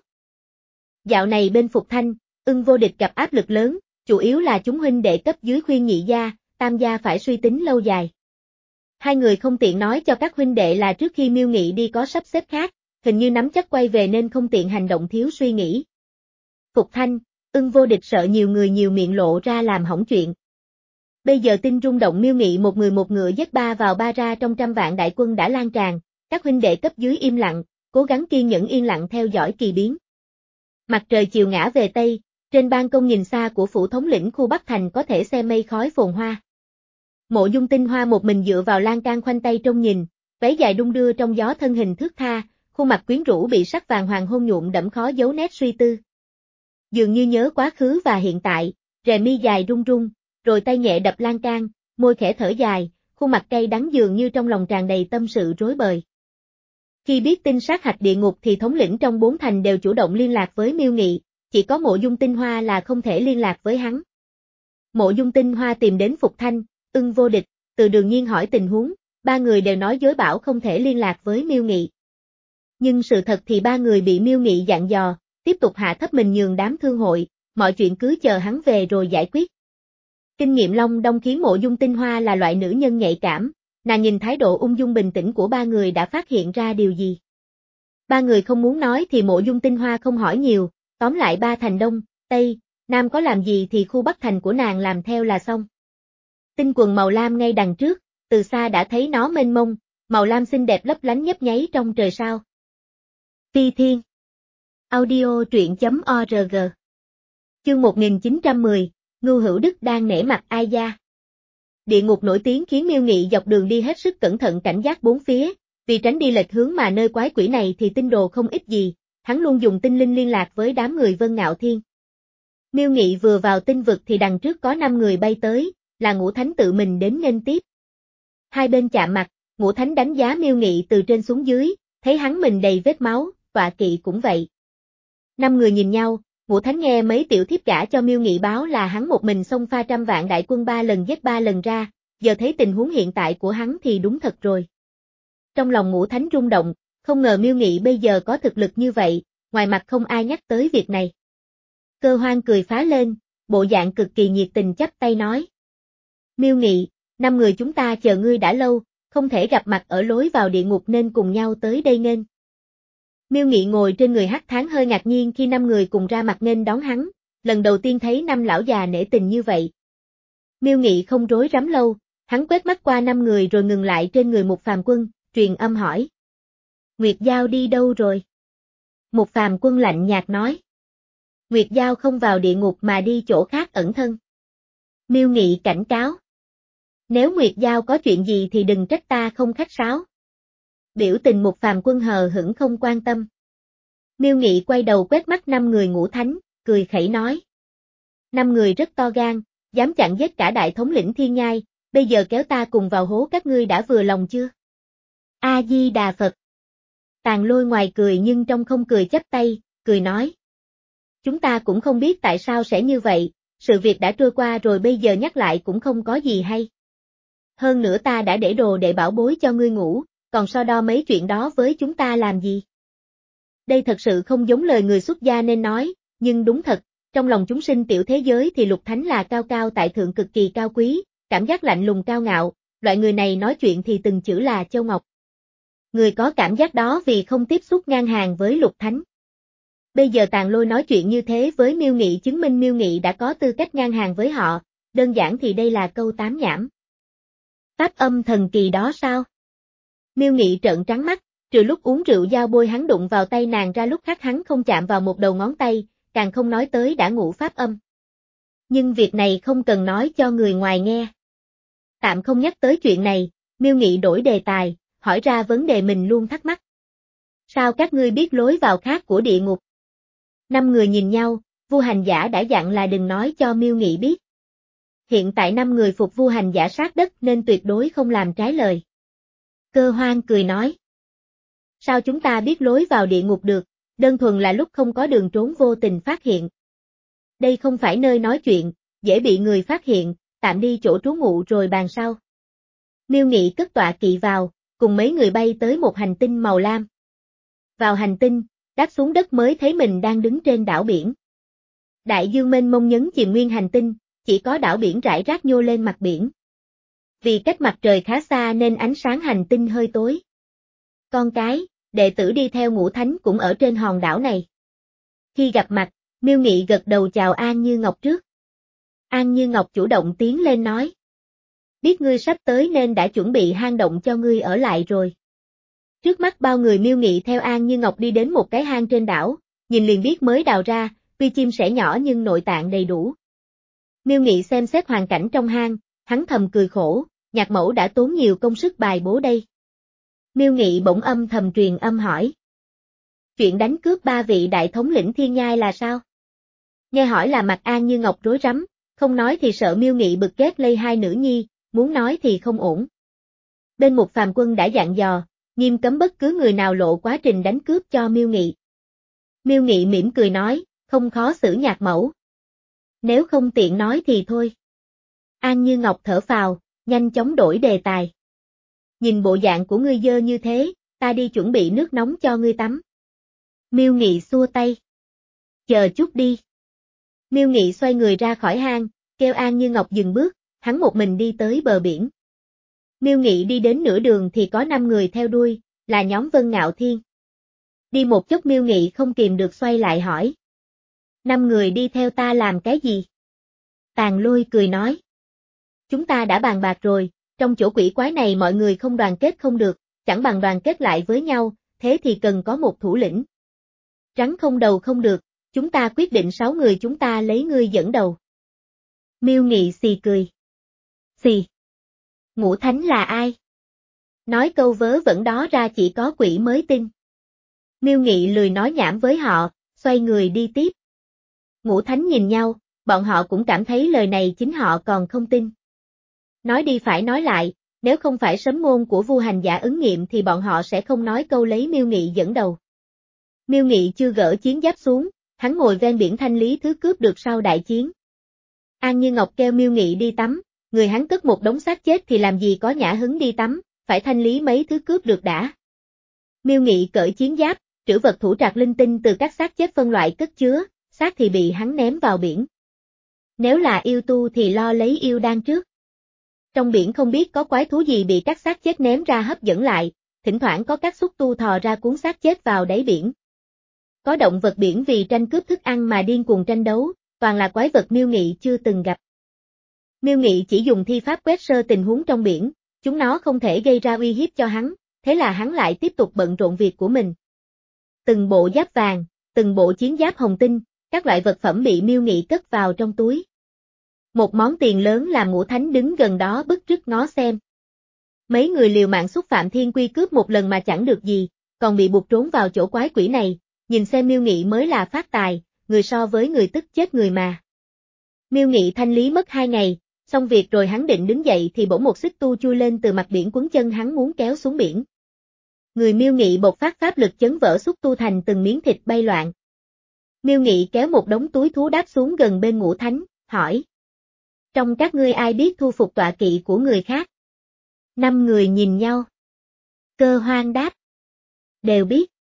Dạo này bên Phục Thanh, Ưng Vô Địch gặp áp lực lớn, chủ yếu là chúng huynh đệ cấp dưới khuyên nhị gia, tam gia phải suy tính lâu dài. Hai người không tiện nói cho các huynh đệ là trước khi Miêu Nghị đi có sắp xếp khác, hình như nắm chắc quay về nên không tiện hành động thiếu suy nghĩ. Phục Thanh, Ưng Vô Địch sợ nhiều người nhiều miệng lộ ra làm hỏng chuyện. Bây giờ tin rung động Miêu Nghị một người một ngựa giết ba vào ba ra trong trăm vạn đại quân đã lan tràn, các huynh đệ cấp dưới im lặng, cố gắng kiên nhẫn yên lặng theo dõi kỳ biến. Mặt trời chiều ngã về Tây, trên ban công nhìn xa của phủ thống lĩnh khu Bắc Thành có thể xem mây khói phồn hoa. Mộ Dung Tinh Hoa một mình dựa vào lan can khoanh tay trông nhìn, váy dài đung đưa trong gió thân hình thướt tha, khuôn mặt quyến rũ bị sắc vàng hoàng hôn nhuộm đẫm khó giấu nét suy tư. Dường như nhớ quá khứ và hiện tại, rè mi dài run run, rồi tay nhẹ đập lan can, môi khẽ thở dài, khuôn mặt cay đắng dường như trong lòng tràn đầy tâm sự rối bời. Khi biết tin sát hạch địa ngục thì thống lĩnh trong bốn thành đều chủ động liên lạc với Miêu Nghị, chỉ có Mộ Dung Tinh Hoa là không thể liên lạc với hắn. Mộ Dung Tinh Hoa tìm đến Phục Thanh, Ưng Vô Địch, Từ Đường Nhiên hỏi tình huống, ba người đều nói dối bảo không thể liên lạc với Miêu Nghị. Nhưng sự thật thì ba người bị Miêu Nghị dặn dò, tiếp tục hạ thấp mình nhường đám thương hội, mọi chuyện cứ chờ hắn về rồi giải quyết. Kinh nghiệm Long Đông khiến Mộ Dung Tinh Hoa là loại nữ nhân nhạy cảm, nàng nhìn thái độ ung dung bình tĩnh của ba người đã phát hiện ra điều gì. Ba người không muốn nói thì Mộ Dung Tinh Hoa không hỏi nhiều, tóm lại ba thành Đông, Tây, Nam có làm gì thì khu Bắc thành của nàng làm theo là xong. Tinh quần màu lam ngay đằng trước, từ xa đã thấy nó mênh mông, màu lam xinh đẹp lấp lánh nhấp nháy trong trời sao. Phi Thiên Audio truyện.org Chương một nghìn chín trăm mười, Ngưu Hữu Đức đang nể mặt ai gia. Địa ngục nổi tiếng khiến Miêu Nghị dọc đường đi hết sức cẩn thận cảnh giác bốn phía, vì tránh đi lệch hướng mà nơi quái quỷ này thì tinh đồ không ít gì, hắn luôn dùng tinh linh liên lạc với đám người Vân Ngạo Thiên. Miêu Nghị vừa vào tinh vực thì đằng trước có năm người bay tới, là Ngũ Thánh tự mình đến nghênh tiếp. Hai bên chạm mặt, Ngũ Thánh đánh giá Miêu Nghị từ trên xuống dưới, thấy hắn mình đầy vết máu, tọa kỵ cũng vậy. Năm người nhìn nhau, Ngũ Thánh nghe mấy tiểu thiếp gả cho Miêu Nghị báo là hắn một mình xông pha trăm vạn đại quân ba lần giết ba lần ra, giờ thấy tình huống hiện tại của hắn thì đúng thật rồi. Trong lòng Ngũ Thánh rung động, không ngờ Miêu Nghị bây giờ có thực lực như vậy, ngoài mặt không ai nhắc tới việc này. Cơ Hoan cười phá lên, bộ dạng cực kỳ nhiệt tình chắp tay nói. Miêu Nghị, năm người chúng ta chờ ngươi đã lâu, không thể gặp mặt ở lối vào địa ngục nên cùng nhau tới đây nghênh. Miêu Nghị ngồi trên người Hắc Thán hơi ngạc nhiên khi năm người cùng ra mặt nghênh đón hắn, lần đầu tiên thấy năm lão già nể tình như vậy. Miêu Nghị không rối rắm lâu, hắn quét mắt qua năm người rồi ngừng lại trên người Mục Phàm Quân, truyền âm hỏi. Nguyệt Giao đi đâu rồi? Mục Phàm Quân lạnh nhạt nói. Nguyệt Giao không vào địa ngục mà đi chỗ khác ẩn thân. Miêu Nghị cảnh cáo. Nếu Nguyệt Giao có chuyện gì thì đừng trách ta không khách sáo. Biểu tình Mục Phàm Quân hờ hững không quan tâm. Miêu Nghị quay đầu quét mắt năm người Ngũ Thánh, cười khẩy nói. Năm người rất to gan, dám chặn giết cả đại thống lĩnh Thiên Nhai, bây giờ kéo ta cùng vào hố các ngươi đã vừa lòng chưa? A-di-đà Phật. Tàn Lôi ngoài cười nhưng trong không cười chắp tay, cười nói. Chúng ta cũng không biết tại sao sẽ như vậy, sự việc đã trôi qua rồi bây giờ nhắc lại cũng không có gì hay. Hơn nữa ta đã để đồ để bảo bối cho ngươi ngủ, còn so đo mấy chuyện đó với chúng ta làm gì? Đây thật sự không giống lời người xuất gia nên nói, nhưng đúng thật, trong lòng chúng sinh tiểu thế giới thì Lục Thánh là cao cao tại thượng cực kỳ cao quý, cảm giác lạnh lùng cao ngạo, loại người này nói chuyện thì từng chữ là châu ngọc. Người có cảm giác đó vì không tiếp xúc ngang hàng với Lục Thánh. Bây giờ Tàn Lôi nói chuyện như thế với Miêu Nghị chứng minh Miêu Nghị đã có tư cách ngang hàng với họ, đơn giản thì đây là câu tám nhảm. Pháp âm thần kỳ đó sao? Miêu Nghị trợn trắng mắt, trừ lúc uống rượu dao bôi hắn đụng vào tay nàng ra lúc khác hắn không chạm vào một đầu ngón tay, càng không nói tới đã ngủ pháp âm. Nhưng việc này không cần nói cho người ngoài nghe. Tạm không nhắc tới chuyện này, Miêu Nghị đổi đề tài, hỏi ra vấn đề mình luôn thắc mắc. Sao các ngươi biết lối vào khác của địa ngục? Năm người nhìn nhau, Vu Hành Giả đã dặn là đừng nói cho Miêu Nghị biết. Hiện tại năm người phục Vu Hành Giả sát đất nên tuyệt đối không làm trái lời. Cơ Hoan cười nói. Sao chúng ta biết lối vào địa ngục được, đơn thuần là lúc không có đường trốn vô tình phát hiện. Đây không phải nơi nói chuyện, dễ bị người phát hiện, tạm đi chỗ trú ngụ rồi bàn sau. Miêu Nghị cất tọa kỵ vào, cùng mấy người bay tới một hành tinh màu lam. Vào hành tinh, đáp xuống đất mới thấy mình đang đứng trên đảo biển. Đại dương mênh mông nhấn chìm nguyên hành tinh, chỉ có đảo biển rải rác nhô lên mặt biển. Vì cách mặt trời khá xa nên ánh sáng hành tinh hơi tối. Con cái, đệ tử đi theo Ngũ Thánh cũng ở trên hòn đảo này. Khi gặp mặt, Miêu Nghị gật đầu chào An Như Ngọc trước. An Như Ngọc chủ động tiến lên nói. Biết ngươi sắp tới nên đã chuẩn bị hang động cho ngươi ở lại rồi. Trước mắt bao người Miêu Nghị theo An Như Ngọc đi đến một cái hang trên đảo, nhìn liền biết mới đào ra, tuy chim sẻ nhỏ nhưng nội tạng đầy đủ. Miêu Nghị xem xét hoàn cảnh trong hang, hắn thầm cười khổ, Nhạc Mẫu đã tốn nhiều công sức bài bố đây. Miêu Nghị bỗng âm thầm truyền âm hỏi. Chuyện đánh cướp ba vị đại thống lĩnh Thiên Nhai là sao? Nghe hỏi là mặt An Như Ngọc rối rắm, không nói thì sợ Miêu Nghị bực ghét lây hai nữ nhi, muốn nói thì không ổn. Bên một phàm quân đã dặn dò, nghiêm cấm bất cứ người nào lộ quá trình đánh cướp cho Miêu Nghị. Miêu Nghị mỉm cười nói, không khó xử Nhạc Mẫu. Nếu không tiện nói thì thôi. An Như Ngọc thở phào, nhanh chóng đổi đề tài. Nhìn bộ dạng của ngươi dơ như thế, ta đi chuẩn bị nước nóng cho ngươi tắm. Miêu Nghị xua tay. Chờ chút đi. Miêu Nghị xoay người ra khỏi hang, kêu An Như Ngọc dừng bước, hắn một mình đi tới bờ biển. Miêu Nghị đi đến nửa đường thì có năm người theo đuôi, là nhóm Vân Ngạo Thiên. Đi một chút Miêu Nghị không kìm được xoay lại hỏi. Năm người đi theo ta làm cái gì? Tàn Lôi cười nói. Chúng ta đã bàn bạc rồi, trong chỗ quỷ quái này mọi người không đoàn kết không được, chẳng bằng đoàn kết lại với nhau, thế thì cần có một thủ lĩnh. Rắn không đầu không được, chúng ta quyết định sáu người chúng ta lấy ngươi dẫn đầu. Miêu Nghị xì cười. Xì. Ngũ Thánh là ai? Nói câu vớ vẩn đó ra chỉ có quỷ mới tin. Miêu Nghị lười nói nhảm với họ, xoay người đi tiếp. Ngũ Thánh nhìn nhau, bọn họ cũng cảm thấy lời này chính họ còn không tin. Nói đi phải nói lại, nếu không phải sấm ngôn của Vu Hành Giả ứng nghiệm thì bọn họ sẽ không nói câu lấy Miêu Nghị dẫn đầu. Miêu Nghị chưa gỡ chiến giáp xuống, hắn ngồi ven biển thanh lý thứ cướp được sau đại chiến. An Như Ngọc kêu Miêu Nghị đi tắm, người hắn cất một đống xác chết thì làm gì có nhã hứng đi tắm, phải thanh lý mấy thứ cướp được đã. Miêu Nghị cởi chiến giáp, trữ vật thủ trạc linh tinh từ các xác chết phân loại cất chứa, xác thì bị hắn ném vào biển. Nếu là yêu tu thì lo lấy yêu đan trước. Trong biển không biết có quái thú gì bị các xác chết ném ra hấp dẫn lại, thỉnh thoảng có các xúc tu thò ra cuốn xác chết vào đáy biển. Có động vật biển vì tranh cướp thức ăn mà điên cuồng tranh đấu, toàn là quái vật Miêu Nghị chưa từng gặp. Miêu Nghị chỉ dùng thi pháp quét sơ tình huống trong biển, chúng nó không thể gây ra uy hiếp cho hắn, thế là hắn lại tiếp tục bận rộn việc của mình. Từng bộ giáp vàng, từng bộ chiến giáp hồng tinh, các loại vật phẩm bị Miêu Nghị cất vào trong túi. Một món tiền lớn làm Ngũ Thánh đứng gần đó bức rứt ngó xem. Mấy người liều mạng xúc phạm thiên quy cướp một lần mà chẳng được gì, còn bị buộc trốn vào chỗ quái quỷ này, nhìn xem Miêu Nghị mới là phát tài, người so với người tức chết người mà. Miêu Nghị thanh lý mất hai ngày, xong việc rồi hắn định đứng dậy thì bỗng một xích tu chui lên từ mặt biển quấn chân hắn muốn kéo xuống biển. Người Miêu Nghị bộc phát pháp lực chấn vỡ xúc tu thành từng miếng thịt bay loạn. Miêu Nghị kéo một đống túi thú đáp xuống gần bên Ngũ Thánh, hỏi. Trong các ngươi ai biết thu phục tọa kỵ của người khác? Năm người nhìn nhau. Cơ Hoan đáp. Đều biết.